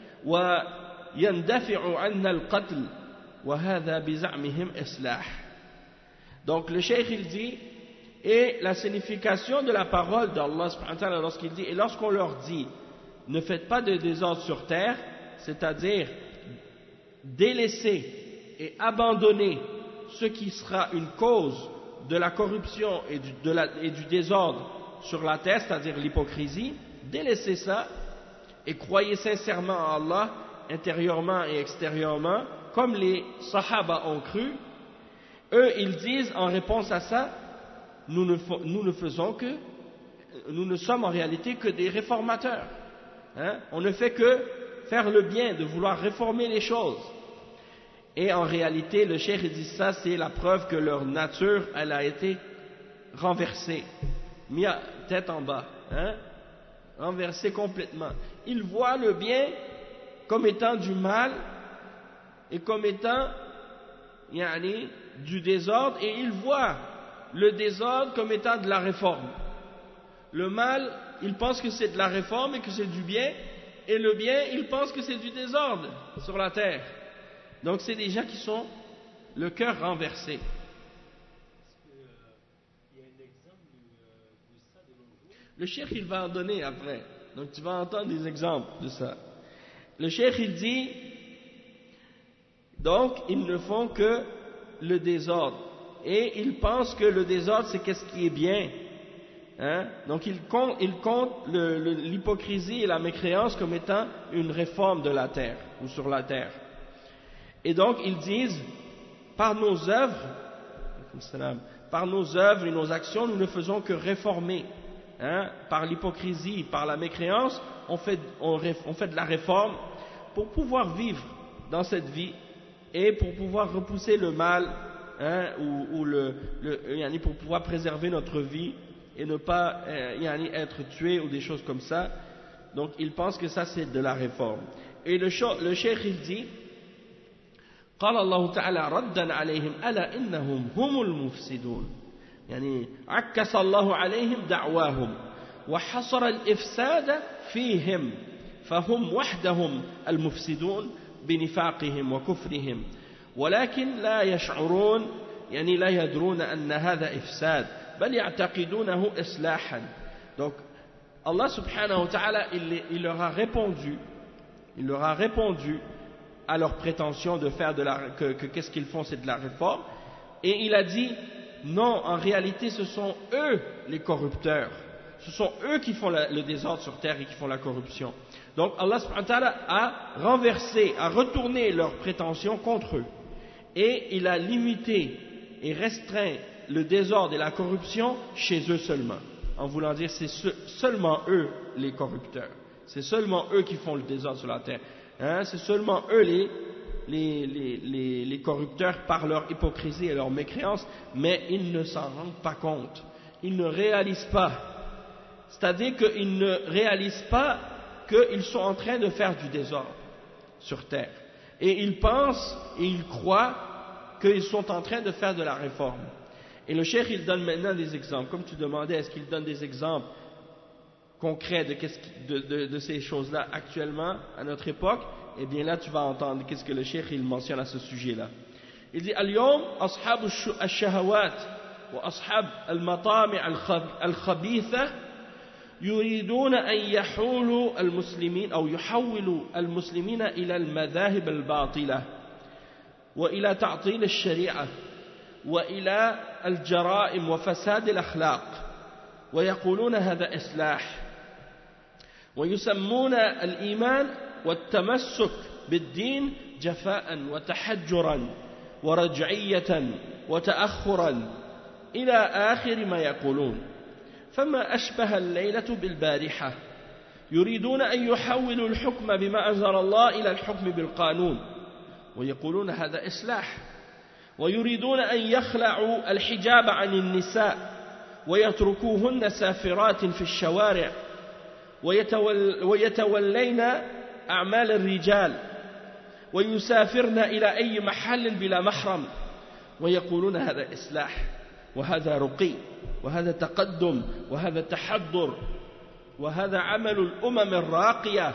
ويندفع عنا القتل وهذا بزعمهم إصلاح. Donc le cheikh il dit, et la signification de la parole d'Allah subhanahu wa ta'ala lorsqu'il dit, et lorsqu'on leur dit ne faites pas de désordre sur terre, c'est-à-dire délaisser et abandonner ce qui sera une cause de la corruption et du, de la, et du désordre sur la terre, c'est-à-dire l'hypocrisie, délaissez ça et croyez sincèrement en Allah, intérieurement et extérieurement, comme les Sahaba ont cru. Eux, ils disent en réponse à ça, nous ne, nous ne faisons que, nous ne sommes en réalité que des réformateurs. Hein? On ne fait que faire le bien, de vouloir réformer les choses. Et en réalité, le cheikh dit ça, c'est la preuve que leur nature, elle a été renversée, mis à tête en bas, hein, renversée complètement. Ils voient le bien comme étant du mal et comme étant yani, du désordre, et ils voient le désordre comme étant de la réforme. Le mal, ils pensent que c'est de la réforme et que c'est du bien, et le bien, ils pensent que c'est du désordre sur la terre. Donc c'est des gens qui sont le cœur renversé. Est-ce qu'il euh, y a un exemple de, de ça de nos jours? Le cheikh il va en donner après. Donc tu vas entendre des exemples de ça. Le cheikh il dit, donc ils ne font que le désordre. Et ils pensent que le désordre c'est qu'est-ce qui est bien. Hein? Donc ils comptent, ils comptent le, le, l'hypocrisie et la mécréance comme étant une réforme de la terre ou sur la terre. Et donc ils disent, par nos œuvres, par nos œuvres et nos actions, nous ne faisons que réformer. Hein, par l'hypocrisie, par la mécréance, on fait, on, on fait de la réforme pour pouvoir vivre dans cette vie et pour pouvoir repousser le mal, hein, ou, ou le, le, pour pouvoir préserver notre vie et ne pas euh, être tué ou des choses comme ça. Donc ils pensent que ça c'est de la réforme. Et le, le cheikh il dit, قال الله تعالى ردا عليهم ألا إنهم هم المفسدون يعني عكس الله عليهم دعواهم وحصر الإفساد فيهم فهم وحدهم المفسدون بنفاقهم وكفرهم ولكن لا يشعرون يعني لا يدرون أن هذا إفساد بل يعتقدونه إصلاحا. Donc Allah subhanahu wa ta'ala il, il leur a répondu il leur a répondu à leur prétention de faire de la que, que qu'est-ce qu'ils font c'est de la réforme, et il a dit non, en réalité ce sont eux les corrupteurs, ce sont eux qui font la, le désordre sur terre et qui font la corruption. Donc Allah subhanahu wa ta'ala a renversé, a retourné leurs prétentions contre eux, et il a limité et restreint le désordre et la corruption chez eux seulement, en voulant dire c'est ce, seulement eux les corrupteurs, c'est seulement eux qui font le désordre sur la terre. Hein, c'est seulement eux les, les, les, les, les corrupteurs par leur hypocrisie et leur mécréance, mais ils ne s'en rendent pas compte, ils ne réalisent pas, c'est-à-dire qu'ils ne réalisent pas qu'ils sont en train de faire du désordre sur terre, et ils pensent et ils croient qu'ils sont en train de faire de la réforme. Et le cheikh il donne maintenant des exemples, comme tu demandais, est-ce qu'il donne des exemples concret de, de, de, de ces choses-là actuellement à notre époque? Et bien là tu vas entendre qu'est-ce que le cheikh il mentionne à ce sujet-là. Il dit اليوم أصحاب الشهوات وأصحاب المطامع الخبيثة يريدون أن يحولوا المسلمين أو يحولوا المسلمين إلى المذاهب الباطلة وإلى تعطيل الشريعة وإلى الجرائم وفساد الأخلاق ويقولون هذا إصلاح ويسمون الإيمان والتمسك بالدين جفاء وتحجرا ورجعية وتأخرا إلى آخر ما يقولون. فما أشبه الليلة بالبارحة يريدون أن يحولوا الحكم بما أنزل الله إلى الحكم بالقانون ويقولون هذا إصلاح ويريدون أن يخلعوا الحجاب عن النساء ويتركوهن سافرات في الشوارع ويتول ويتولين أعمال الرجال ويسافرن إلى أي محل بلا محرم ويقولون هذا إصلاح وهذا رقي وهذا تقدم وهذا تحضر وهذا عمل الأمم الراقية.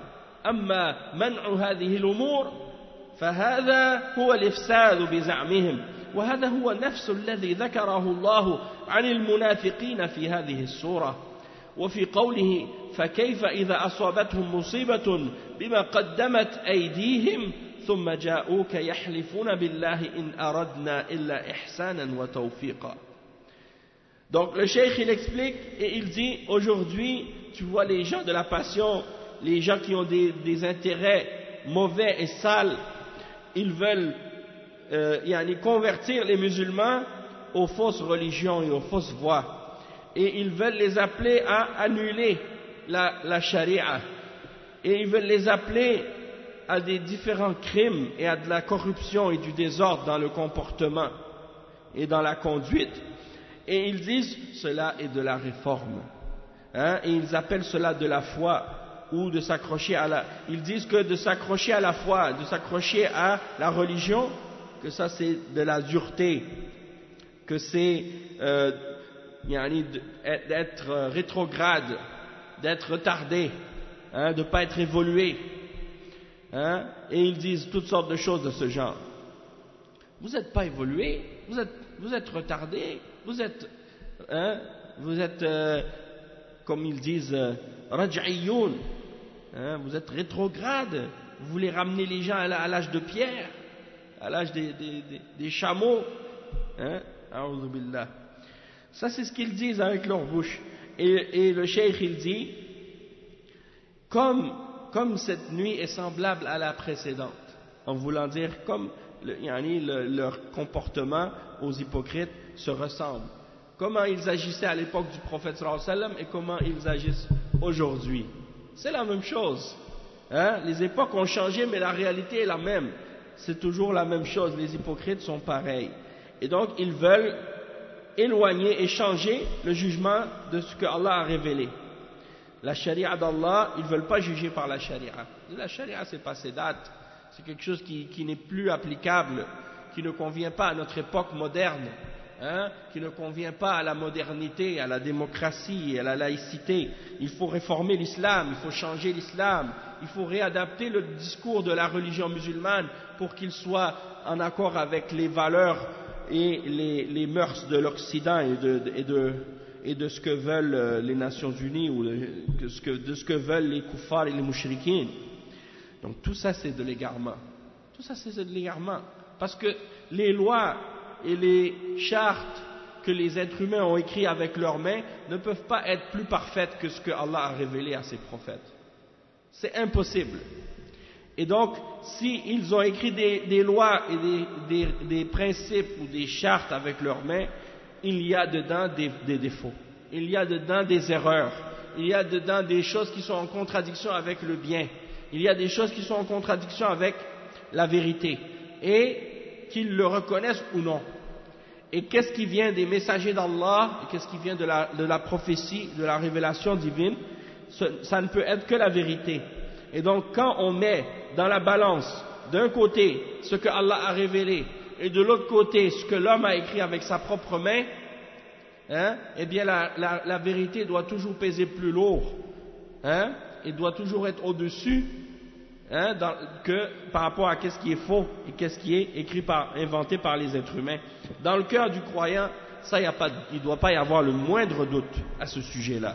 أما منع هذه الأمور فهذا هو الإفساد بزعمهم وهذا هو نفس الذي ذكره الله عن المنافقين في هذه السورة وفي قوله فكيف إذا أصابتهم مصيبة بما قدمت أيديهم ثم جاءوك يحلفون بالله إن أردنا إلا إحسانا وتوفيقا. Donc le cheikh il explique et il dit aujourd'hui tu vois les gens de la passion, les gens qui ont des, des intérêts mauvais et sales, ils veulent euh, yani convertir les musulmans aux fausses religions et aux fausses voies, et ils veulent les appeler à annuler la, la charia, et ils veulent les appeler à des différents crimes et à de la corruption et du désordre dans le comportement et dans la conduite, et ils disent cela est de la réforme, hein, et ils appellent cela de la foi ou de s'accrocher à la... Ils disent que de s'accrocher à la foi, de s'accrocher à la religion, que ça c'est de la dureté, que c'est euh, d'être rétrograde, d'être retardé, hein, de ne pas être évolué, hein, et ils disent toutes sortes de choses de ce genre. Vous n'êtes pas évolué, vous êtes, vous êtes retardé, vous êtes, hein, vous êtes euh, comme ils disent, euh, raj'iyoun, hein, vous êtes rétrograde, vous voulez ramener les gens à l'âge de pierre, à l'âge des, des, des, des chameaux, hein, a'oudhu billah. Ça c'est ce qu'ils disent avec leur bouche. Et, et le cheikh il dit, comme, comme cette nuit est semblable à la précédente, en voulant dire comme le, yani, le, leur comportement aux hypocrites se ressemble. Comment ils agissaient à l'époque du prophète sallallahu alayhi wa sallam et comment ils agissent aujourd'hui. C'est la même chose. Hein? Les époques ont changé, mais la réalité est la même. C'est toujours la même chose. Les hypocrites sont pareils. Et donc, ils veulent éloigner et changer le jugement de ce que Allah a révélé. La charia d'Allah, ils ne veulent pas juger par la charia. La charia, c'est passé date. C'est quelque chose qui, qui n'est plus applicable, qui ne convient pas à notre époque moderne, hein, qui ne convient pas à la modernité, à la démocratie, à la laïcité. Il faut réformer l'islam, il faut changer l'islam, il faut réadapter le discours de la religion musulmane pour qu'il soit en accord avec les valeurs et les, les mœurs de l'Occident et de, et, de, et de ce que veulent les Nations Unies ou de ce que, de ce que veulent les kuffars et les mouchriquins. Donc tout ça c'est de l'égarement. Tout ça c'est de l'égarement. Parce que les lois et les chartes que les êtres humains ont écrites avec leurs mains ne peuvent pas être plus parfaites que ce que Allah a révélé à ses prophètes. C'est impossible. Et donc, s'ils ont écrit des, des lois et des, des, des principes ou des chartes avec leurs mains, il y a dedans des, des défauts. Il y a dedans des erreurs. Il y a dedans des choses qui sont en contradiction avec le bien. Il y a des choses qui sont en contradiction avec la vérité. Et qu'ils le reconnaissent ou non. Et qu'est-ce qui vient des messagers d'Allah, et qu'est-ce qui vient de la, de la prophétie, de la révélation divine, ça, ça ne peut être que la vérité. Et donc quand on met dans la balance d'un côté ce que Allah a révélé et de l'autre côté ce que l'homme a écrit avec sa propre main, hein, eh bien la, la, la vérité doit toujours peser plus lourd, hein, et doit toujours être au-dessus, hein, dans, que par rapport à qu'est-ce qui est faux et qu'est-ce qui est écrit par, inventé par les êtres humains. Dans le cœur du croyant, ça, y a pas, il ne doit pas y avoir le moindre doute à ce sujet-là.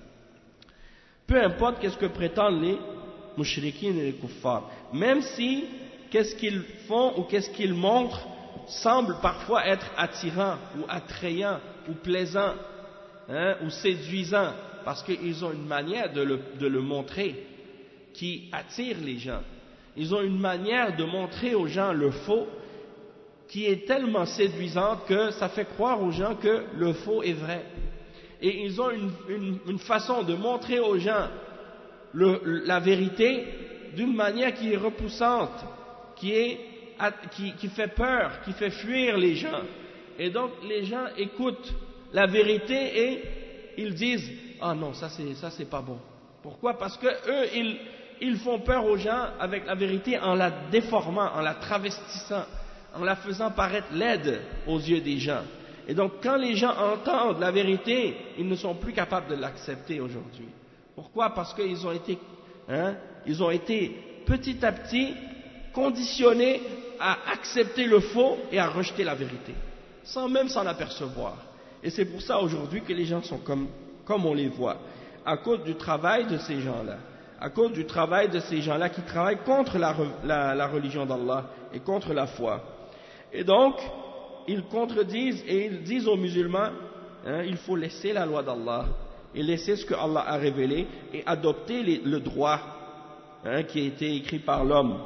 Peu importe qu'est-ce que prétendent les mouchriquins et les kuffars, même si qu'est-ce qu'ils font ou qu'est-ce qu'ils montrent semble parfois être attirant ou attrayant ou plaisant, hein, ou séduisant, parce qu'ils ont une manière de le, de le montrer qui attire les gens. Ils ont une manière de montrer aux gens le faux qui est tellement séduisante que ça fait croire aux gens que le faux est vrai. Et ils ont une, une, une façon de montrer aux gens le, la vérité d'une manière qui est repoussante, qui, est, qui, qui fait peur, qui fait fuir les gens. Et donc les gens écoutent la vérité et ils disent « Ah non, ça c'est, ça c'est pas bon ». Pourquoi? Parce que eux, ils, ils font peur aux gens avec la vérité en la déformant, en la travestissant, en la faisant paraître laide aux yeux des gens. Et donc quand les gens entendent la vérité, ils ne sont plus capables de l'accepter aujourd'hui. Pourquoi? Parce qu'ils ont été, hein, ils ont été petit à petit conditionnés à accepter le faux et à rejeter la vérité, sans même s'en apercevoir. Et c'est pour ça aujourd'hui que les gens sont comme, comme on les voit, à cause du travail de ces gens-là, à cause du travail de ces gens-là qui travaillent contre la, la, la religion d'Allah et contre la foi. Et donc, ils contredisent et ils disent aux musulmans, hein, il faut laisser la loi d'Allah et laisser ce que Allah a révélé et adopter les, le droit, hein, qui a été écrit par l'homme.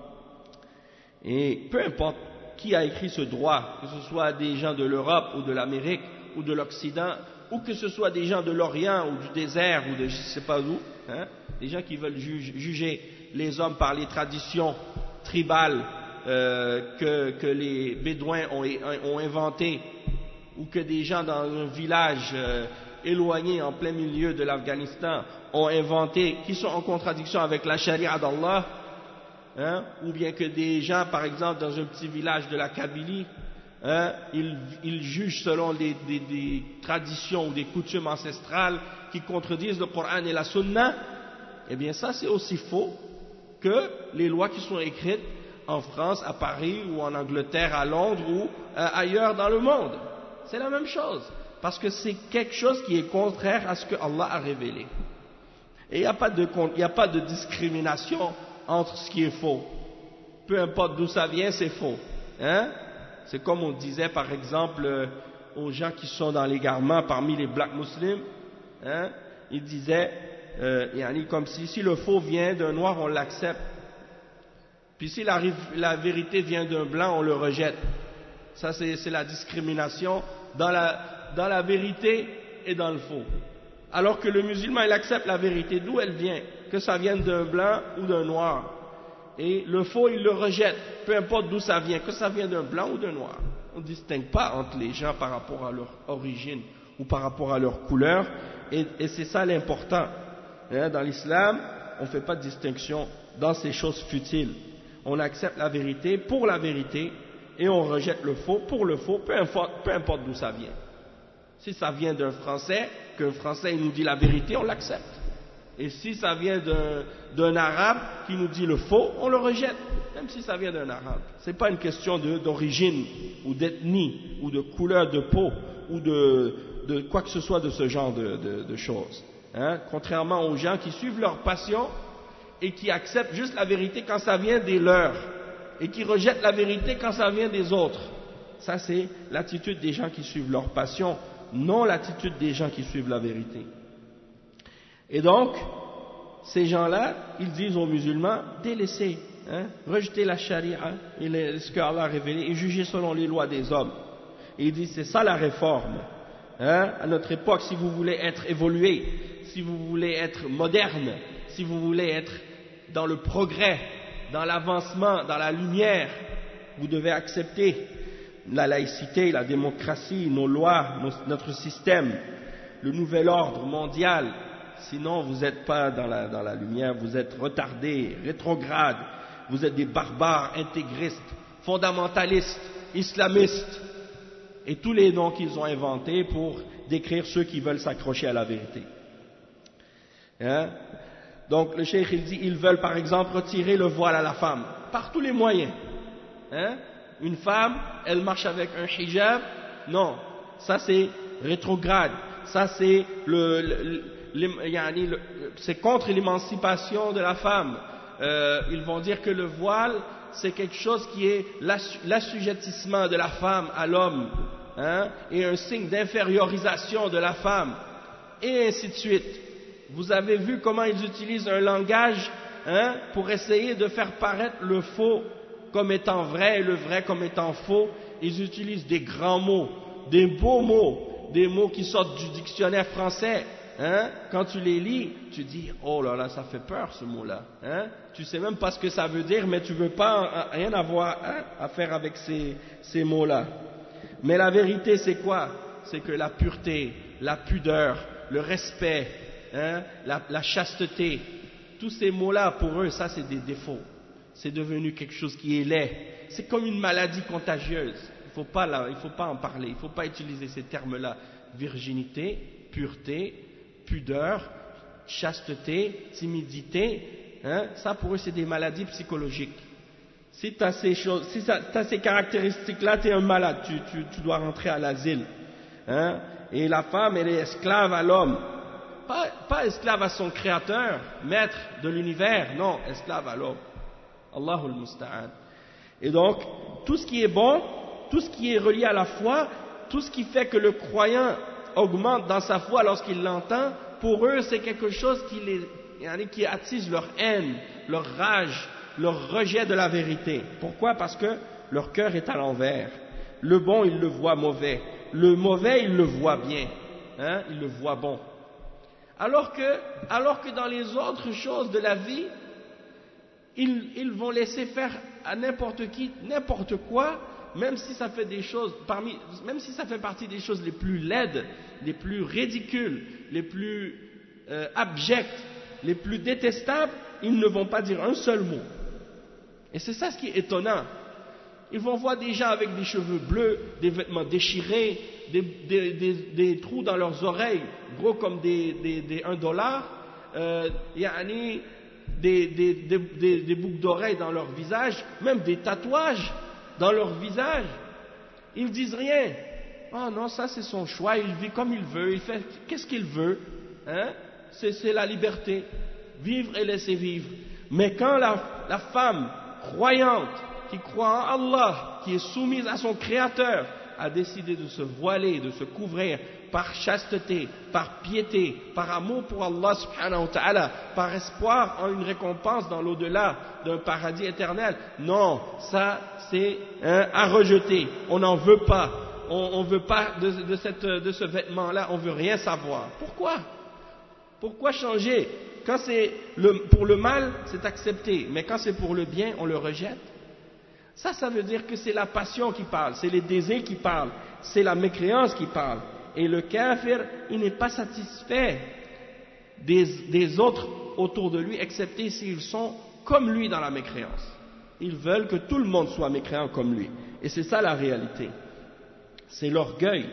Et peu importe qui a écrit ce droit, que ce soit des gens de l'Europe ou de l'Amérique ou de l'Occident, ou que ce soit des gens de l'Orient ou du désert ou de je ne sais pas où, hein, des gens qui veulent juge, juger les hommes par les traditions tribales euh, que, que les Bédouins ont, ont inventées, ou que des gens dans un village euh, éloigné en plein milieu de l'Afghanistan ont inventé, qui sont en contradiction avec la charia d'Allah, hein, ou bien que des gens, par exemple, dans un petit village de la Kabylie, hein, ils, ils jugent selon des, des, des traditions ou des coutumes ancestrales qui contredisent le Coran et la Sunna, eh bien ça c'est aussi faux que les lois qui sont écrites en France, à Paris, ou en Angleterre, à Londres, ou euh, ailleurs dans le monde. C'est la même chose, parce que c'est quelque chose qui est contraire à ce que Allah a révélé. Et il n'y a pas de, il n'y a pas de discrimination entre ce qui est faux. Peu importe d'où ça vient, c'est faux. Hein? C'est comme on disait par exemple euh, aux gens qui sont dans l'égarement parmi les black muslims, hein? Ils disaient, euh, comme si, si le faux vient d'un noir, on l'accepte. Puis si la, la vérité vient d'un blanc, on le rejette. Ça, c'est, c'est la discrimination dans la, dans la vérité et dans le faux. Alors que le musulman, il accepte la vérité, d'où elle vient, que ça vienne d'un blanc ou d'un noir. Et le faux, il le rejette, peu importe d'où ça vient, que ça vienne d'un blanc ou d'un noir. On ne distingue pas entre les gens par rapport à leur origine ou par rapport à leur couleur, et, et c'est ça l'important. Hein, dans l'islam, on ne fait pas de distinction dans ces choses futiles. On accepte la vérité pour la vérité, et on rejette le faux pour le faux, peu importe, peu importe d'où ça vient. Si ça vient d'un Français, qu'un Français il nous dit la vérité, on l'accepte. Et si ça vient d'un, d'un Arabe qui nous dit le faux, on le rejette, même si ça vient d'un Arabe. Ce n'est pas une question de, d'origine, ou d'ethnie, ou de couleur de peau, ou de, de quoi que ce soit de ce genre de, de, de choses. Hein? Contrairement aux gens qui suivent leur passion et qui acceptent juste la vérité quand ça vient des leurs, et qui rejettent la vérité quand ça vient des autres. Ça, c'est l'attitude des gens qui suivent leur passion, non l'attitude des gens qui suivent la vérité. Et donc, ces gens-là, ils disent aux musulmans, délaissez, hein, rejetez la charia, et les, ce qu'Allah a révélé, et jugez selon les lois des hommes. Et ils disent, c'est ça la réforme. Hein, à notre époque, si vous voulez être évolué, si vous voulez être moderne, si vous voulez être dans le progrès, dans l'avancement, dans la lumière, vous devez accepter la laïcité, la démocratie, nos lois, nos, notre système, le nouvel ordre mondial. Sinon, vous n'êtes pas dans la, dans la lumière, vous êtes retardés, rétrogrades, vous êtes des barbares, intégristes, fondamentalistes, islamistes, et tous les noms qu'ils ont inventés pour décrire ceux qui veulent s'accrocher à la vérité. Hein? Donc le cheikh il dit, ils veulent par exemple retirer le voile à la femme, par tous les moyens. Hein? Une femme, elle marche avec un hijab, non, ça c'est rétrograde, ça c'est le... le c'est contre l'émancipation de la femme. Euh, ils vont dire que le voile, c'est quelque chose qui est l'assujettissement de la femme à l'homme, hein, et un signe d'infériorisation de la femme, et ainsi de suite. Vous avez vu comment ils utilisent un langage, hein, pour essayer de faire paraître le faux comme étant vrai et le vrai comme étant faux. Ils utilisent des grands mots, des beaux mots, des mots qui sortent du dictionnaire français. Hein? Quand tu les lis, tu dis, oh là là, ça fait peur ce mot-là. Hein? Tu sais même pas ce que ça veut dire, mais tu veux pas rien avoir, hein, à faire avec ces, ces mots-là. Mais la vérité, c'est quoi? C'est que la pureté, la pudeur, le respect, hein, la, la chasteté, tous ces mots-là, pour eux, ça c'est des défauts. C'est devenu quelque chose qui est laid. C'est comme une maladie contagieuse. Il faut pas là, il faut pas en parler. Il faut pas utiliser ces termes-là. Virginité, pureté, pudeur, chasteté, timidité, hein, ça pour eux c'est des maladies psychologiques. Si tu as ces choses, si tu as ces caractéristiques-là, tu es un malade, tu, tu, tu dois rentrer à l'asile. Hein. Et la femme, elle est esclave à l'homme. Pas, pas esclave à son créateur, maître de l'univers, non, esclave à l'homme. Allahul Musta'an. Et donc, tout ce qui est bon, tout ce qui est relié à la foi, tout ce qui fait que le croyant augmente dans sa foi lorsqu'il l'entend, pour eux c'est quelque chose qui, les, qui attise leur haine, leur rage, leur rejet de la vérité. Pourquoi? Parce que leur cœur est à l'envers. Le bon, ils le voient mauvais. Le mauvais, ils le voient bien. Hein? Ils le voient bon. Alors que, alors que dans les autres choses de la vie, ils, ils vont laisser faire à n'importe qui, n'importe quoi, même si ça fait des choses, parmi, même si ça fait partie des choses les plus laides, les plus ridicules, les plus euh, abjectes, les plus détestables, ils ne vont pas dire un seul mot. Et c'est ça ce qui est étonnant. Ils vont voir des gens avec des cheveux bleus, des vêtements déchirés, des, des, des, des trous dans leurs oreilles, gros comme des, des, des un dollar, euh, yani, des, des, des, des, des boucles d'oreilles dans leur visage, même des tatouages dans leur visage. Ils disent rien. Oh non, ça c'est son choix, il vit comme il veut, il fait qu'est-ce qu'il veut, hein? c'est, c'est la liberté, vivre et laisser vivre. Mais quand la, la femme croyante, qui croit en Allah, qui est soumise à son Créateur, a décidé de se voiler, de se couvrir par chasteté, par piété, par amour pour Allah subhanahu wa ta'ala, par espoir en une récompense dans l'au-delà d'un paradis éternel, non, ça c'est hein, à rejeter, on n'en veut pas, on ne veut pas de, de, cette, de ce vêtement-là, on veut rien savoir. Pourquoi? Pourquoi changer? Quand c'est pour le mal, c'est accepté, mais quand c'est pour le bien, on le rejette. Ça, ça veut dire que c'est la passion qui parle, c'est les désirs qui parlent, c'est la mécréance qui parle. Et le kafir, il n'est pas satisfait des, des autres autour de lui, excepté s'ils sont comme lui dans la mécréance. Ils veulent que tout le monde soit mécréant comme lui. Et c'est ça la réalité. C'est l'orgueil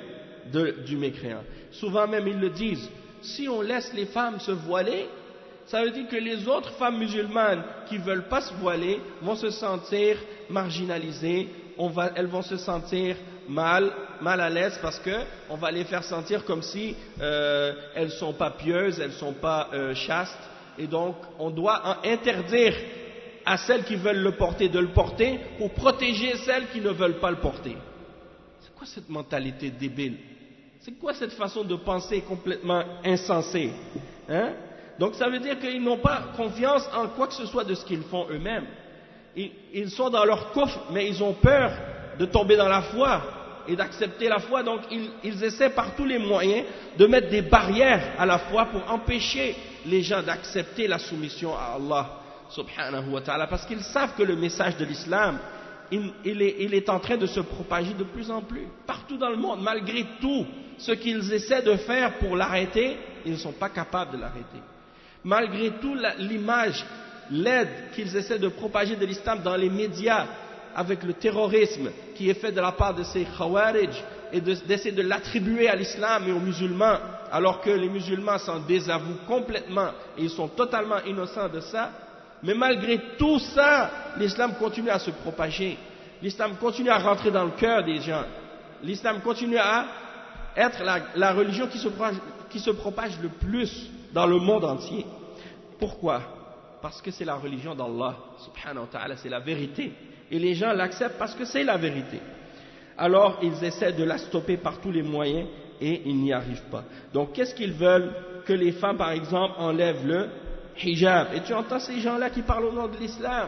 du mécréant. Souvent même, ils le disent, si on laisse les femmes se voiler, ça veut dire que les autres femmes musulmanes qui ne veulent pas se voiler vont se sentir marginalisées, on va, elles vont se sentir mal, mal à l'aise parce qu'on va les faire sentir comme si euh, elles ne sont pas pieuses, elles ne sont pas euh, chastes, et donc on doit en interdire à celles qui veulent le porter de le porter pour protéger celles qui ne veulent pas le porter. C'est quoi cette mentalité débile? C'est quoi cette façon de penser complètement insensée, hein? Donc ça veut dire qu'ils n'ont pas confiance en quoi que ce soit de ce qu'ils font eux-mêmes. Ils, ils sont dans leur coffre, mais ils ont peur de tomber dans la foi et d'accepter la foi. Donc ils, ils essaient par tous les moyens de mettre des barrières à la foi pour empêcher les gens d'accepter la soumission à Allah subhanahu wa ta'ala. Parce qu'ils savent que le message de l'islam, il, il, est, il est en train de se propager de plus en plus. Partout dans le monde, malgré tout ce qu'ils essaient de faire pour l'arrêter, ils ne sont pas capables de l'arrêter. Malgré tout l'image, l'aide qu'ils essaient de propager de l'islam dans les médias, avec le terrorisme qui est fait de la part de ces khawarij, et d'essayer de, de l'attribuer à l'islam et aux musulmans, alors que les musulmans s'en désavouent complètement et ils sont totalement innocents de ça. Mais malgré tout ça, l'islam continue à se propager, l'islam continue à rentrer dans le cœur des gens, l'islam continue à être la, la religion qui se, propage, qui se propage le plus dans le monde entier. Pourquoi? Parce que c'est la religion d'Allah subhanahu wa ta'ala, c'est la vérité. Et les gens l'acceptent parce que c'est la vérité. Alors ils essaient de la stopper par tous les moyens et ils n'y arrivent pas. Donc qu'est-ce qu'ils veulent? Que les femmes par exemple enlèvent le hijab. Et tu entends ces gens-là qui parlent au nom de l'islam.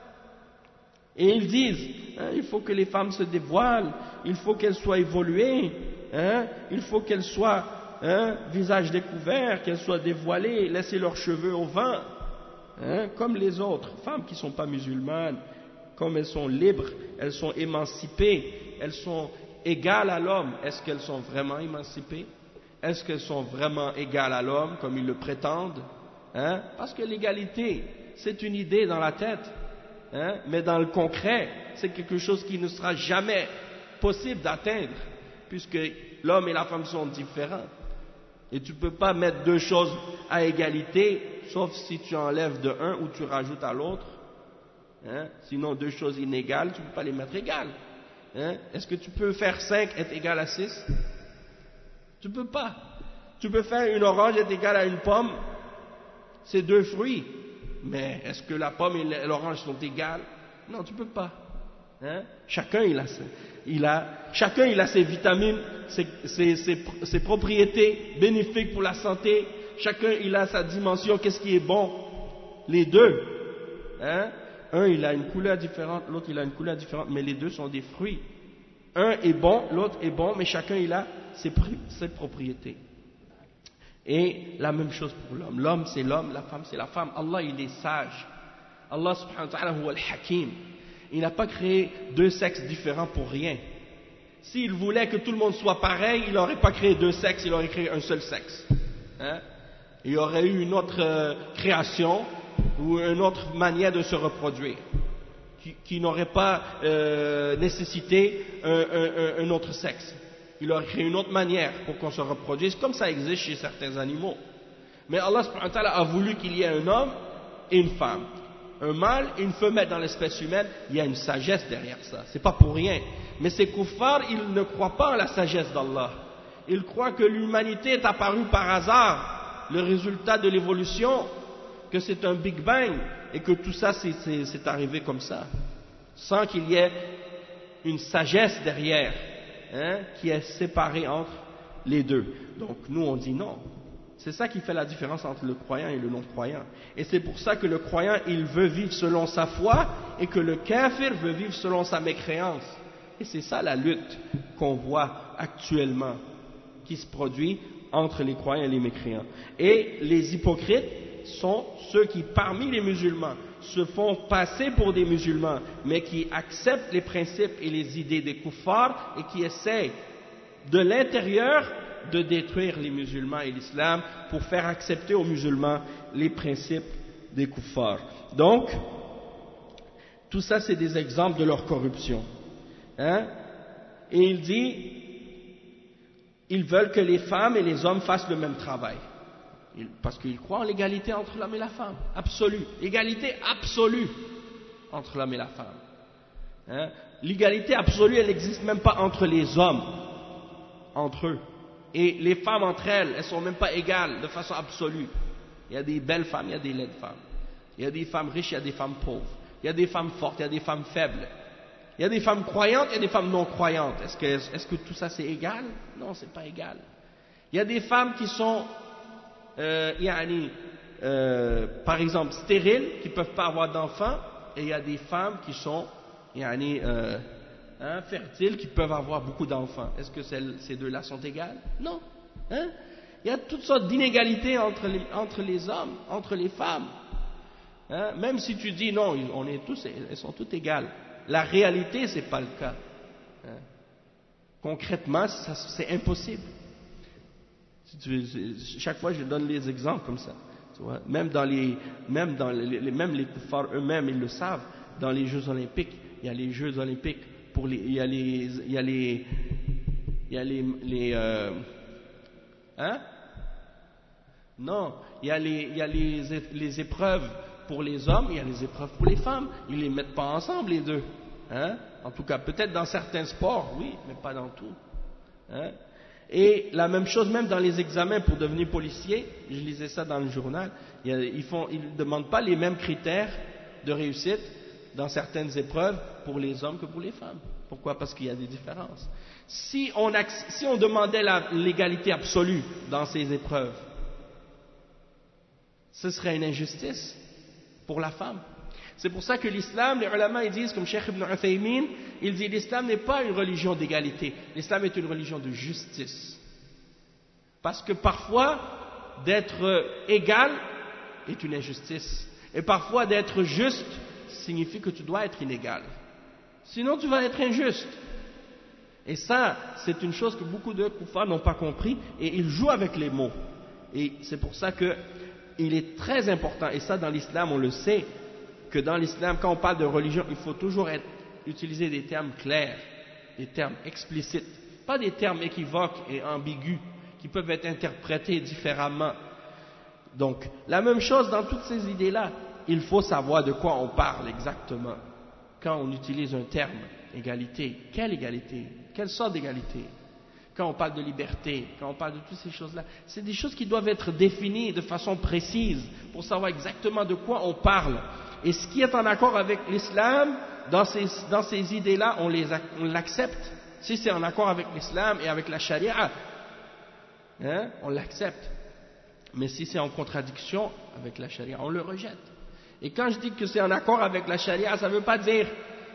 Et ils disent, hein, il faut que les femmes se dévoilent, il faut qu'elles soient évoluées, hein, il faut qu'elles soient hein, visage découvert, qu'elles soient dévoilées, laisser leurs cheveux au vent, hein, comme les autres femmes qui ne sont pas musulmanes, comme elles sont libres, elles sont émancipées, elles sont égales à l'homme. Est-ce qu'elles sont vraiment émancipées? Est-ce qu'elles sont vraiment égales à l'homme, comme ils le prétendent, hein? Parce que l'égalité, c'est une idée dans la tête, hein? Mais dans le concret, c'est quelque chose qui ne sera jamais possible d'atteindre, puisque l'homme et la femme sont différents. Et tu ne peux pas mettre deux choses à égalité, sauf si tu enlèves de un ou tu rajoutes à l'autre. Hein? Sinon, deux choses inégales, tu ne peux pas les mettre égales. Hein? Est-ce que tu peux faire cinq être égal à six? Tu ne peux pas. Tu peux faire une orange être égale à une pomme, c'est deux fruits. Mais est-ce que la pomme et l'orange sont égales? Non, tu ne peux pas. Hein? Chacun, il a, il a, chacun il a ses vitamines, ses, ses, ses, ses propriétés bénéfiques pour la santé. Chacun il a sa dimension, qu'est-ce qui est bon? Les deux. Hein? Un il a une couleur différente, l'autre il a une couleur différente, mais les deux sont des fruits. Un est bon, l'autre est bon, mais chacun il a ses, ses propriétés. Et la même chose pour l'homme. L'homme c'est l'homme, la femme c'est la femme. Allah il est sage. Allah subhanahu wa ta'ala huwa al-hakim. Il n'a pas créé deux sexes différents pour rien. S'il voulait que tout le monde soit pareil, il n'aurait pas créé deux sexes, il aurait créé un seul sexe. Hein? Il y aurait eu une autre euh, création ou une autre manière de se reproduire qui, qui n'aurait pas euh, nécessité un, un, un autre sexe. Il aurait créé une autre manière pour qu'on se reproduise, comme ça existe chez certains animaux. Mais Allah subhanahu wa ta'ala a voulu qu'il y ait un homme et une femme. Un mâle et une femelle dans l'espèce humaine, il y a une sagesse derrière ça. C'est pas pour rien. Mais ces kuffars, ils ne croient pas en la sagesse d'Allah. Ils croient que l'humanité est apparue par hasard, le résultat de l'évolution, que c'est un Big Bang et que tout ça c'est arrivé comme ça, sans qu'il y ait une sagesse derrière hein, qui est séparé entre les deux. Donc nous on dit non. C'est ça qui fait la différence entre le croyant et le non-croyant. Et c'est pour ça que le croyant, il veut vivre selon sa foi et que le kafir veut vivre selon sa mécréance. Et c'est ça la lutte qu'on voit actuellement, qui se produit entre les croyants et les mécréants. Et les hypocrites sont ceux qui, parmi les musulmans, se font passer pour des musulmans, mais qui acceptent les principes et les idées des kuffars et qui essaient de l'intérieur de détruire les musulmans et l'islam pour faire accepter aux musulmans les principes des kuffars. Donc, tout ça c'est des exemples de leur corruption. Hein? Et il dit, ils veulent que les femmes et les hommes fassent le même travail. Parce qu'ils croient en l'égalité entre l'homme et la femme, absolue. Égalité absolue entre l'homme et la femme. Hein? L'égalité absolue, elle n'existe même pas entre les hommes, entre eux. Et les femmes entre elles, elles ne sont même pas égales de façon absolue. Il y a des belles femmes, il y a des laides femmes. Il y a des femmes riches, il y a des femmes pauvres. Il y a des femmes fortes, il y a des femmes faibles. Il y a des femmes croyantes, il y a des femmes non croyantes. Est-ce que, est-ce que tout ça c'est égal? Non, c'est pas égal. Il y a des femmes qui sont, euh, yani, euh, par exemple, stériles, qui ne peuvent pas avoir d'enfants, et il y a des femmes qui sont, yani, euh, Hein, fertiles qui peuvent avoir beaucoup d'enfants. Est-ce que celles, ces deux-là sont égales? Non. Hein? Il y a toutes sortes d'inégalités entre les, entre les hommes, entre les femmes. Hein? Même si tu dis non, on est tous, elles sont toutes égales. La réalité, ce n'est pas le cas. Hein? Concrètement, ça, c'est impossible. Si tu, chaque fois, je donne les exemples comme ça. Tu vois? Même dans les, même dans les, même les kuffars eux-mêmes, ils le savent. Dans les Jeux Olympiques, il y a les Jeux Olympiques. Pour les, il y a les, il y a les, il y a les, les euh, hein? Non, il y a les, il y a les, les épreuves pour les hommes, il y a les épreuves pour les femmes. Ils les mettent pas ensemble les deux, hein? En tout cas, peut-être dans certains sports, oui, mais pas dans tout. Hein? Et la même chose même dans les examens pour devenir policier. Je lisais ça dans le journal. Il y a, ils font, ils ne demandent pas les mêmes critères de réussite dans certaines épreuves pour les hommes que pour les femmes. Pourquoi? Parce qu'il y a des différences. Si on, si on demandait l'égalité absolue dans ces épreuves, ce serait une injustice pour la femme. C'est pour ça que l'islam, les ulama ils disent, comme Cheikh Ibn Uthaymin, il dit l'islam n'est pas une religion d'égalité, l'islam est une religion de justice. Parce que parfois, d'être égal est une injustice. Et parfois, d'être juste signifie que tu dois être inégal. Sinon, tu vas être injuste. Et ça, c'est une chose que beaucoup de kuffars n'ont pas compris, et ils jouent avec les mots. Et c'est pour ça que il est très important, et ça dans l'islam on le sait, que dans l'islam, quand on parle de religion, il faut toujours être, utiliser des termes clairs, des termes explicites, pas des termes équivoques et ambigus, qui peuvent être interprétés différemment. Donc, la même chose dans toutes ces idées-là, il faut savoir de quoi on parle exactement. Quand on utilise un terme, égalité, quelle égalité? Quelle sorte d'égalité? Quand on parle de liberté, quand on parle de toutes ces choses-là, c'est des choses qui doivent être définies de façon précise pour savoir exactement de quoi on parle. Et ce qui est en accord avec l'islam, dans ces, dans ces idées-là, on l'accepte. Si c'est en accord avec l'islam et avec la charia, hein, on l'accepte. Mais si c'est en contradiction avec la charia, on le rejette. Et quand je dis que c'est en accord avec la charia, ça ne veut pas dire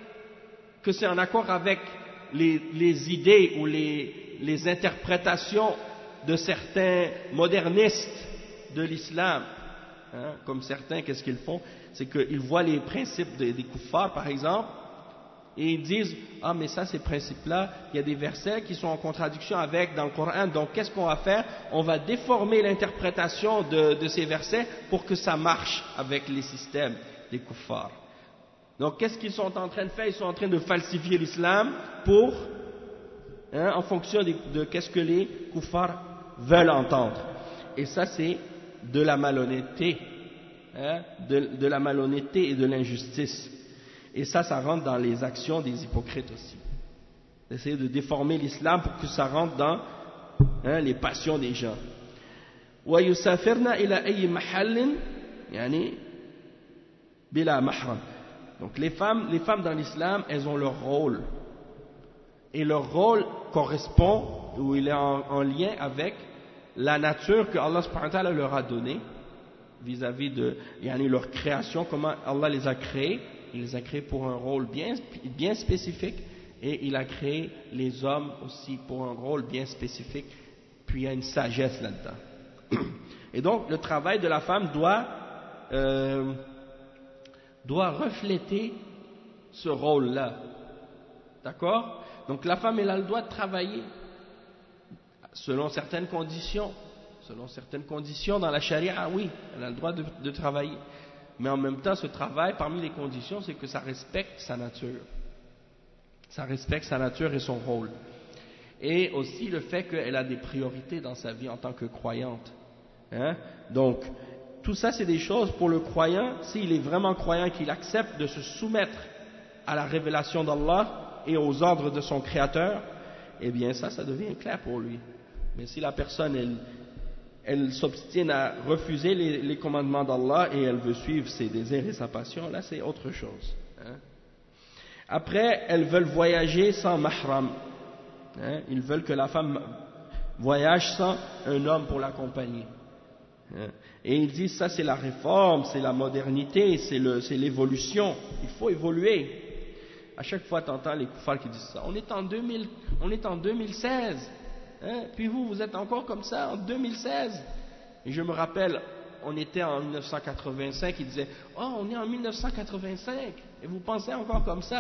que c'est en accord avec les, les idées ou les, les interprétations de certains modernistes de l'islam. Hein, comme certains, qu'est-ce qu'ils font? C'est qu'ils voient les principes des, des kuffars, par exemple, et ils disent « Ah, mais ça, ces principes-là, il y a des versets qui sont en contradiction avec dans le Coran, donc qu'est-ce qu'on va faire? On va déformer l'interprétation de, de ces versets pour que ça marche avec les systèmes des kuffars. » Donc, qu'est-ce qu'ils sont en train de faire? Ils sont en train de falsifier l'islam pour, hein, en fonction de, de qu'est-ce que les kuffars veulent entendre. Et ça, c'est de la malhonnêteté, hein, de, de la malhonnêteté et de l'injustice. Et ça, ça rentre dans les actions des hypocrites aussi. D'essayer de déformer l'islam pour que ça rentre dans, hein, les passions des gens. وَيُسَافِرْنَا إِلَى أَيِّ مَحَلٍ يعني بِلَا مَحْرَمٍ. Donc les femmes, les femmes dans l'islam, elles ont leur rôle. Et leur rôle correspond, ou il est en, en lien avec la nature que Allah subhanahu wa ta'ala leur a donnée, vis-à-vis de yani leur création, comment Allah les a créés. Il les a créés pour un rôle bien, bien spécifique, et il a créé les hommes aussi pour un rôle bien spécifique, puis il y a une sagesse là-dedans. Et donc le travail de la femme doit, euh, doit refléter ce rôle-là. D'accord? Donc la femme, elle a le droit de travailler selon certaines conditions. Selon certaines conditions dans la charia, oui, elle a le droit de, de travailler. Mais en même temps, ce travail, parmi les conditions, c'est que ça respecte sa nature. Ça respecte sa nature et son rôle. Et aussi le fait qu'elle a des priorités dans sa vie en tant que croyante. Hein? Donc, tout ça, c'est des choses pour le croyant, s'il est vraiment croyant, qu'il accepte de se soumettre à la révélation d'Allah et aux ordres de son Créateur, eh bien ça, ça devient clair pour lui. Mais si la personne, elle, elle s'obstine à refuser les, les commandements d'Allah et elle veut suivre ses désirs et sa passion, là c'est autre chose. Hein? Après, elles veulent voyager sans mahram. Hein? Ils veulent que la femme voyage sans un homme pour l'accompagner. Hein? Et ils disent ça c'est la réforme, c'est la modernité, c'est l'évolution. Il faut évoluer. À chaque fois tu entends les koufars qui disent ça. On est en, deux mille, on est en deux mille seize. Hein? Puis vous, vous êtes encore comme ça en deux mille seize. Et je me rappelle, on était en mille neuf cent quatre-vingt-cinq, ils disaient « Oh, on est en mille neuf cent quatre-vingt-cinq et vous pensez encore comme ça ?»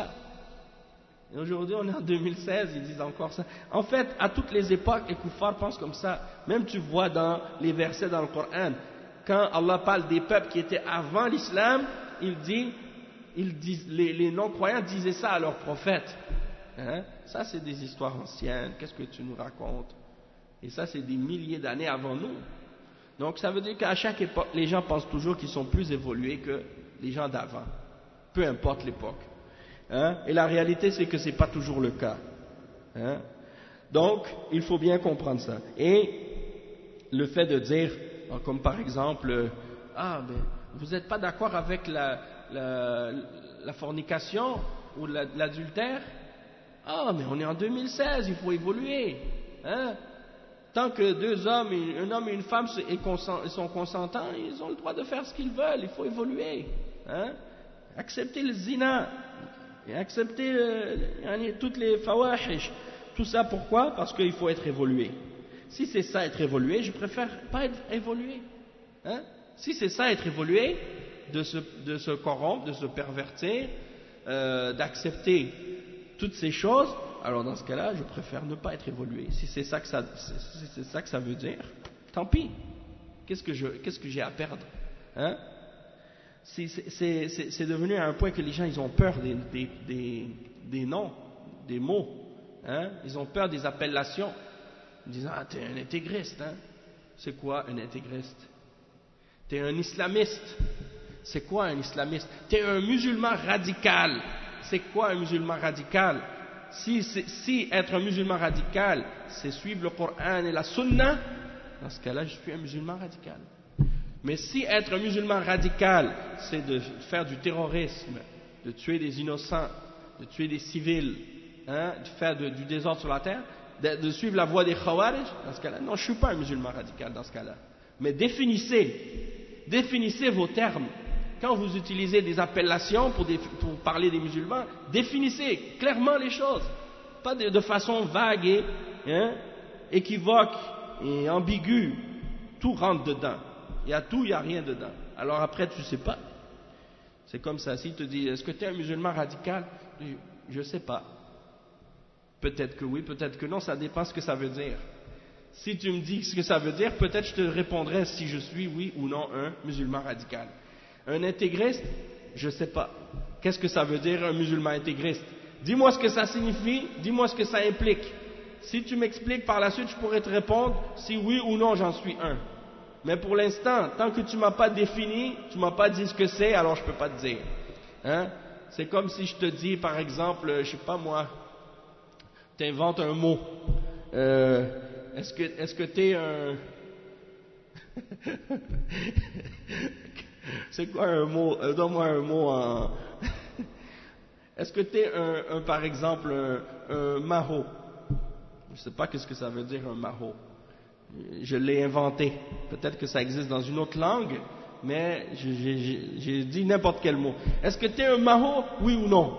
Et aujourd'hui, on est en deux mille seize, ils disent encore ça. En fait, à toutes les époques, les koufars pensent comme ça. Même tu vois dans les versets dans le Coran, quand Allah parle des peuples qui étaient avant l'islam, il dit, il dit les, les non-croyants disaient ça à leurs prophètes. Hein? Ça, c'est des histoires anciennes. Qu'est-ce que tu nous racontes? Et ça, c'est des milliers d'années avant nous. Donc, ça veut dire qu'à chaque époque, les gens pensent toujours qu'ils sont plus évolués que les gens d'avant. Peu importe l'époque. Hein? Et la réalité, c'est que ce n'est pas toujours le cas. Hein? Donc, il faut bien comprendre ça. Et le fait de dire, comme par exemple, ah, ben, vous n'êtes pas d'accord avec la, la, la fornication ou l'adultère? Ah, mais on est en deux mille seize, il faut évoluer. Hein? Tant que deux hommes, un homme et une femme sont consentants, ils ont le droit de faire ce qu'ils veulent, il faut évoluer. Hein? Accepter le zina, et accepter euh, toutes les fawahish. Tout ça pourquoi? Parce qu'il faut être évolué. Si c'est ça être évolué, je préfère pas être évolué. Hein? Si c'est ça être évolué, de se, de se corrompre, de se pervertir, euh, d'accepter toutes ces choses, alors dans ce cas-là, je préfère ne pas être évolué. Si c'est ça que ça, si c'est ça que ça veut dire, tant pis. Qu'est-ce que je, qu'est-ce que j'ai à perdre? Hein? C'est devenu à un point que les gens ils ont peur des, des, des, des noms, des mots. Hein? Ils ont peur des appellations. Ils disent ah t'es un intégriste. Hein? C'est quoi un intégriste? T'es un islamiste. C'est quoi un islamiste? T'es un musulman radical. C'est quoi un musulman radical? Si, si être un musulman radical, c'est suivre le Coran et la Sunna, dans ce cas-là, je suis un musulman radical. Mais si être un musulman radical, c'est de faire du terrorisme, de tuer des innocents, de tuer des civils, hein, de faire de, du désordre sur la terre, de, de suivre la voie des khawarij, dans ce cas-là, non, je ne suis pas un musulman radical dans ce cas-là. Mais définissez, définissez vos termes. Quand vous utilisez des appellations pour, des, pour parler des musulmans, définissez clairement les choses. Pas de, de façon vague et hein, équivoque et ambiguë. Tout rentre dedans. Il y a tout, il n'y a rien dedans. Alors après, tu ne sais pas. C'est comme ça. S'il te dit, est-ce que tu es un musulman radical? Je ne sais pas. Peut-être que oui, peut-être que non. Ça dépend ce que ça veut dire. Si tu me dis ce que ça veut dire, peut-être je te répondrai si je suis, oui ou non, un musulman radical. Un intégriste, je ne sais pas. Qu'est-ce que ça veut dire un musulman intégriste? Dis-moi ce que ça signifie, dis-moi ce que ça implique. Si tu m'expliques par la suite, je pourrais te répondre si oui ou non j'en suis un. Mais pour l'instant, tant que tu ne m'as pas défini, tu ne m'as pas dit ce que c'est, alors je ne peux pas te dire. Hein? C'est comme si je te dis, par exemple, je ne sais pas moi, tu inventes un mot. Euh, est-ce que est-ce que tu es un... C'est quoi un mot? Donne-moi un mot en... Est-ce que tu es un, un, par exemple, un, un maho? Je ne sais pas qu'est-ce que ça veut dire un maho. Je l'ai inventé. Peut-être que ça existe dans une autre langue, mais j'ai dit n'importe quel mot. Est-ce que tu es un maho, oui ou non?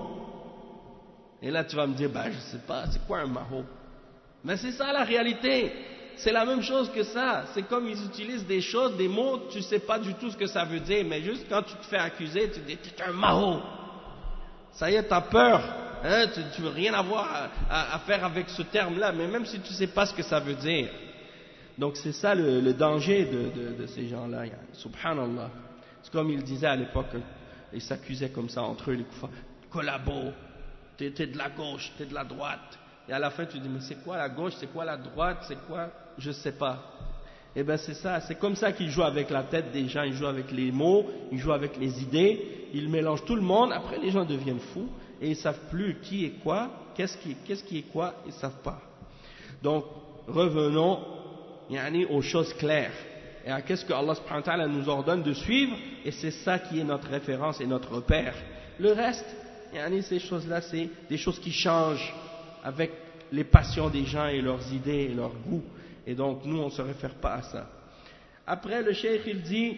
Et là tu vas me dire, ben je ne sais pas, c'est quoi un maho? Mais c'est ça la réalité. C'est la même chose que ça. C'est comme ils utilisent des choses, des mots, tu ne sais pas du tout ce que ça veut dire, mais juste quand tu te fais accuser, tu dis, tu es un maho. Ça y est, tu as peur. Hein, tu ne veux rien avoir à, à, à faire avec ce terme-là, mais même si tu ne sais pas ce que ça veut dire. Donc c'est ça le, le danger de, de, de ces gens-là. Subhanallah. C'est comme ils disaient à l'époque, ils s'accusaient comme ça entre eux, les koufars. Collabo, tu es de la gauche, tu es de la droite. Et à la fin tu dis, mais c'est quoi la gauche, c'est quoi la droite, c'est quoi? Je ne sais pas. Eh bien c'est ça, c'est comme ça qu'ils jouent avec la tête des gens, ils jouent avec les mots, ils jouent avec les idées, ils mélangent tout le monde, après les gens deviennent fous et ils ne savent plus qui est quoi, qu'est-ce qui, qu'est-ce qui est quoi, ils ne savent pas. Donc revenons yani, aux choses claires et à qu'est-ce que Allah subhanahu wa ta'ala nous ordonne de suivre, et c'est ça qui est notre référence et notre repère. Le reste, yani, ces choses-là, c'est des choses qui changent avec les passions des gens et leurs idées et leurs goûts. Et donc, nous, on ne se réfère pas à ça. Après, le cheikh, il dit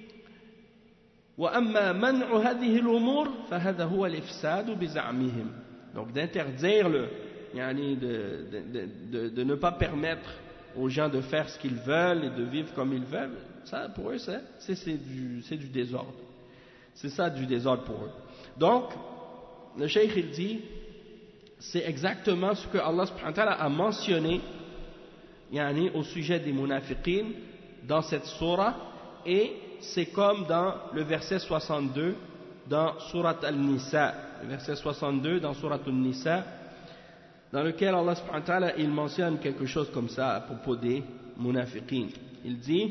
وَأَمَّا مَنْعُ هَذِهِ الْأُمُورِ فَهَذَا هُوَ الْإِفْسَادُ بِزَعْمِهِمْ. Donc, d'interdire, le, yani de, de, de, de, de ne pas permettre aux gens de faire ce qu'ils veulent et de vivre comme ils veulent, ça, pour eux, c'est, c'est, du, c'est du désordre. C'est ça, du désordre pour eux. Donc, le cheikh, il dit, c'est exactement ce que Allah subhanahu wa ta'ala a mentionné yani, au sujet des munafiqin dans cette surah, et c'est comme dans le verset soixante-deux dans Surat Al-Nisa, le verset soixante-deux dans Surat Al-Nisa, dans lequel Allah subhanahu wa ta'ala il mentionne quelque chose comme ça à propos des munafiqin. Il dit,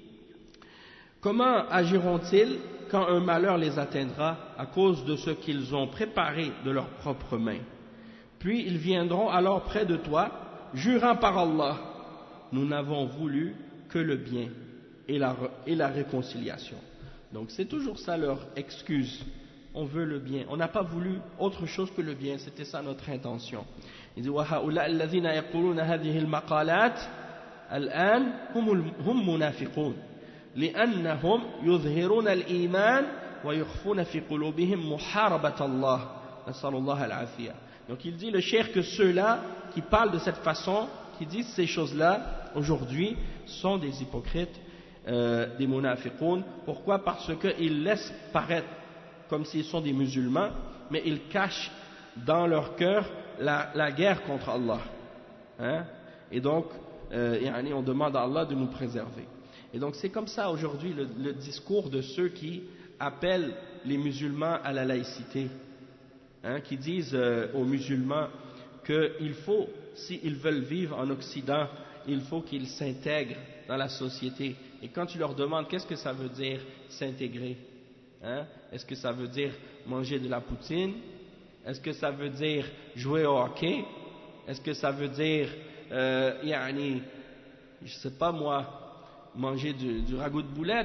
comment agiront-ils quand un malheur les atteindra à cause de ce qu'ils ont préparé de leurs propres mains? Puis ils viendront alors près de toi, jurant par Allah, nous n'avons voulu que le bien et la, et la réconciliation. Donc c'est toujours ça leur excuse. On veut le bien. On n'a pas voulu autre chose que le bien. C'était ça notre intention. Il dit وَهَؤُلَاءَ الَّذِينَ يَقُولُونَ هَذِهِ الْمَقَالَاتِ الْآنَ هُمْ مُنَافِقُونَ لِأَنَّهُمْ يُظْهِرُونَ الْإِيمَانَ وَيُخْفُونَ فِي قُلُوبِهِمْ مُحَارَبَةَ اللَّهِ نَسْأَلُ اللَّهَ الْعَافِيَةَ. Donc il dit le cheikh que ceux-là qui parlent de cette façon, qui disent ces choses-là aujourd'hui, sont des hypocrites, euh, des munafiqoun. Pourquoi? Parce qu'ils laissent paraître comme s'ils sont des musulmans, mais ils cachent dans leur cœur la, la guerre contre Allah. Hein? Et donc, euh, yani on demande à Allah de nous préserver. Et donc c'est comme ça aujourd'hui le, le discours de ceux qui appellent les musulmans à la laïcité. Hein, qui disent euh, aux musulmans qu'il faut, s'ils veulent vivre en Occident, il faut qu'ils s'intègrent dans la société. Et quand tu leur demandes qu'est-ce que ça veut dire s'intégrer, hein, est-ce que ça veut dire manger de la poutine? Est-ce que ça veut dire jouer au hockey? Est-ce que ça veut dire, euh, yani, je sais pas moi, manger du, du ragoût de boulette?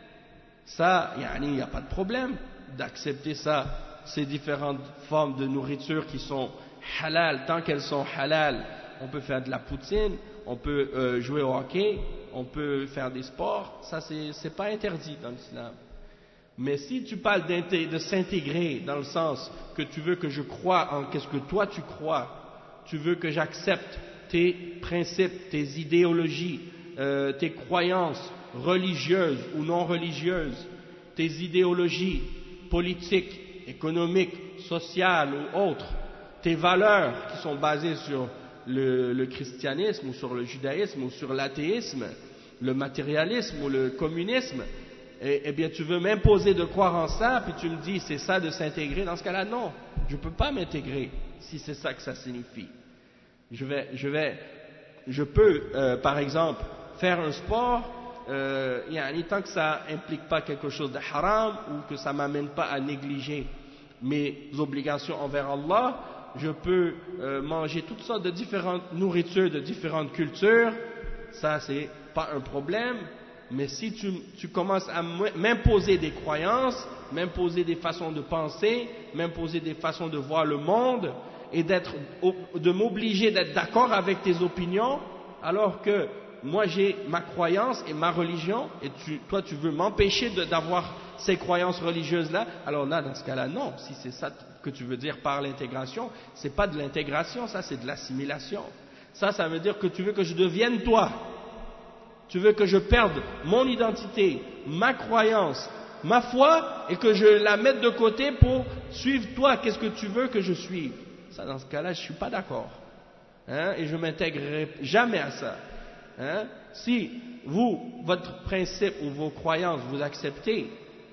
Ça, yani, il n'y a pas de problème d'accepter ça. Ces différentes formes de nourriture qui sont halal, tant qu'elles sont halal, on peut faire de la poutine, on peut euh, jouer au hockey, on peut faire des sports, ça c'est pas interdit dans l'islam. Mais si tu parles de s'intégrer dans le sens que tu veux que je croie en qu'est-ce que toi tu crois, tu veux que j'accepte tes principes, tes idéologies, euh, tes croyances religieuses ou non religieuses, tes idéologies politiques, économiques, sociales ou autres, tes valeurs qui sont basées sur le, le christianisme ou sur le judaïsme ou sur l'athéisme, le matérialisme ou le communisme, et, eh bien tu veux m'imposer de croire en ça, puis tu me dis c'est ça de s'intégrer. Dans ce cas-là, non, je ne peux pas m'intégrer si c'est ça que ça signifie. Je vais, je vais, je peux, euh, par exemple, faire un sport. Euh, yani, tant que ça implique pas quelque chose de haram ou que ça m'amène pas à négliger mes obligations envers Allah, je peux euh, manger toutes sortes de différentes nourritures, de différentes cultures, ça c'est pas un problème, Mais si tu, tu commences à m'imposer des croyances, m'imposer des façons de penser, m'imposer des façons de voir le monde, et d'être, de m'obliger d'être d'accord avec tes opinions, alors que moi j'ai ma croyance et ma religion, et tu, toi tu veux m'empêcher d'avoir ces croyances religieuses-là, alors là, dans ce cas-là, non. Si c'est ça que tu veux dire par l'intégration, c'est pas de l'intégration, ça c'est de l'assimilation. Ça, ça veut dire que tu veux que je devienne toi. Tu veux que je perde mon identité, ma croyance, ma foi, et que je la mette de côté pour suivre toi. Qu'est-ce que tu veux que je suive? Ça, dans ce cas-là, je ne suis pas d'accord. Hein? Et je ne m'intégrerai jamais à ça. Hein? Si vous, votre principe ou vos croyances, vous acceptez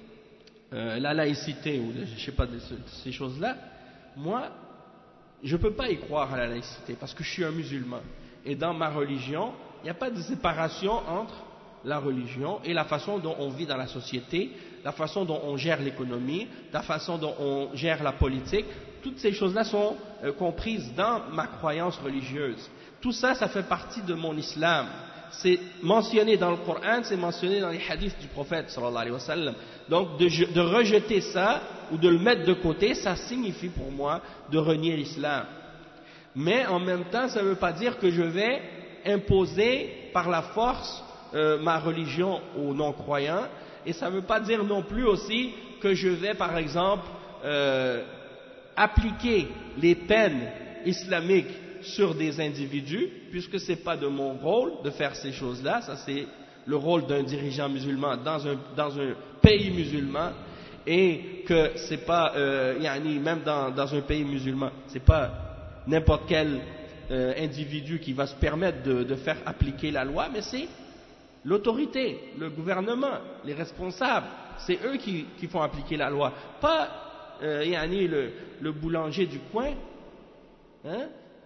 euh, la laïcité ou je ne sais pas de, ce, de ces choses-là, moi, je ne peux pas y croire à la laïcité parce que je suis un musulman. Et dans ma religion, il n'y a pas de séparation entre la religion et la façon dont on vit dans la société, la façon dont on gère l'économie, la façon dont on gère la politique. Toutes ces choses-là sont euh, comprises dans ma croyance religieuse. Tout ça, ça fait partie de mon islam. C'est mentionné dans le Coran, c'est mentionné dans les hadiths du prophète sallallahu alayhi wa sallam. Donc de, de rejeter ça ou de le mettre de côté, ça signifie pour moi de renier l'islam. Mais en même temps, ça ne veut pas dire que je vais imposer par la force euh, ma religion aux non-croyants, et ça ne veut pas dire non plus aussi que je vais par exemple euh, appliquer les peines islamiques sur des individus, puisque ce n'est pas de mon rôle de faire ces choses-là. Ça c'est le rôle d'un dirigeant musulman dans un, dans un pays musulman, et que c'est pas euh, yani, même dans, dans un pays musulman, c'est pas n'importe quel euh, individu qui va se permettre de, de faire appliquer la loi, mais c'est l'autorité, le gouvernement, les responsables, c'est eux qui, qui font appliquer la loi, pas euh, yani, le, le boulanger du coin. Hein?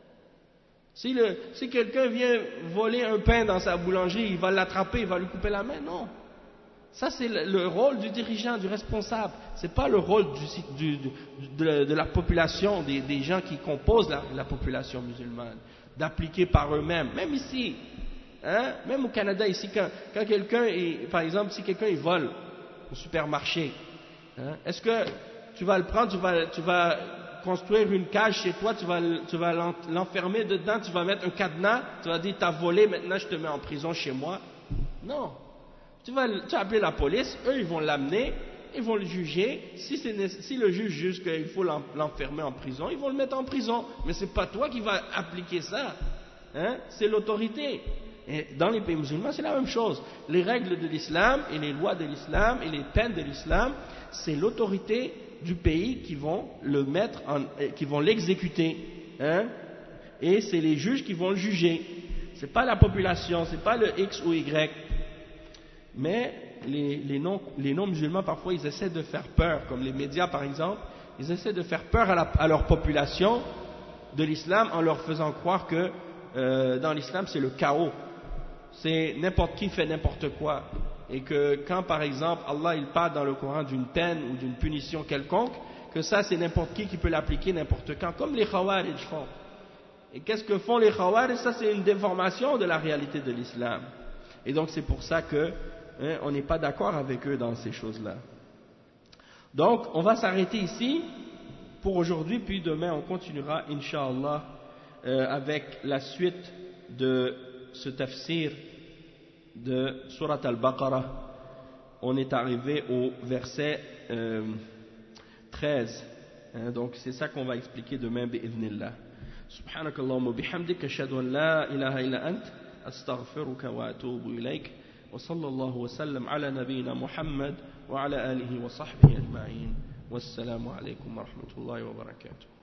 Si, le, si quelqu'un vient voler un pain dans sa boulangerie, il va l'attraper, il va lui couper la main, non. Ça c'est le, le rôle du dirigeant, du responsable. C'est pas le rôle du, du, de, de la population, des, des gens qui composent la, la population musulmane, d'appliquer par eux-mêmes. Même ici, hein, même au Canada ici, quand, quand quelqu'un, par exemple, si quelqu'un il vole au supermarché, hein, est-ce que tu vas le prendre, tu vas, tu vas construire une cage chez toi, tu vas, tu vas l'enfermer dedans, tu vas mettre un cadenas, tu vas dire t'as volé, maintenant je te mets en prison chez moi? Non. Tu vas, tu vas appeler la police, eux ils vont l'amener, ils vont le juger. Si, si le juge juge qu'il faut l'enfermer en prison, ils vont le mettre en prison. Mais c'est pas toi qui vas appliquer ça, hein? C'est l'autorité. Et dans les pays musulmans, c'est la même chose. Les règles de l'islam et les lois de l'islam et les peines de l'islam, c'est l'autorité du pays qui vont le mettre, en, qui vont l'exécuter, hein? Et c'est les juges qui vont le juger. C'est pas la population, c'est pas le X ou Y. Mais les, les, non, les non-musulmans, parfois, ils essaient de faire peur, comme les médias par exemple, ils essaient de faire peur à, la, à leur population de l'islam en leur faisant croire que euh, dans l'islam c'est le chaos, c'est n'importe qui fait n'importe quoi, et que quand par exemple Allah il parle dans le Coran d'une peine ou d'une punition quelconque, que ça c'est n'importe qui qui peut l'appliquer n'importe quand, comme les Khawarij font. Et qu'est-ce que font les Khawarij? Ça c'est une déformation de la réalité de l'islam. Et donc c'est pour ça que hein, on n'est pas d'accord avec eux dans ces choses-là. Donc on va s'arrêter ici pour aujourd'hui, puis demain on continuera Inch'Allah euh, avec la suite de ce tafsir de Surat Al-Baqarah. On est arrivé au verset euh, treize. Hein, donc c'est ça qu'on va expliquer demain bi'idhnillah. Subhanakallahumma bihamdik ashhadu an la ilaha illa ant astaghfiruka wa atubu ilayk. وصلى الله وسلم على نبينا محمد وعلى آله وصحبه أجمعين والسلام عليكم ورحمة الله وبركاته.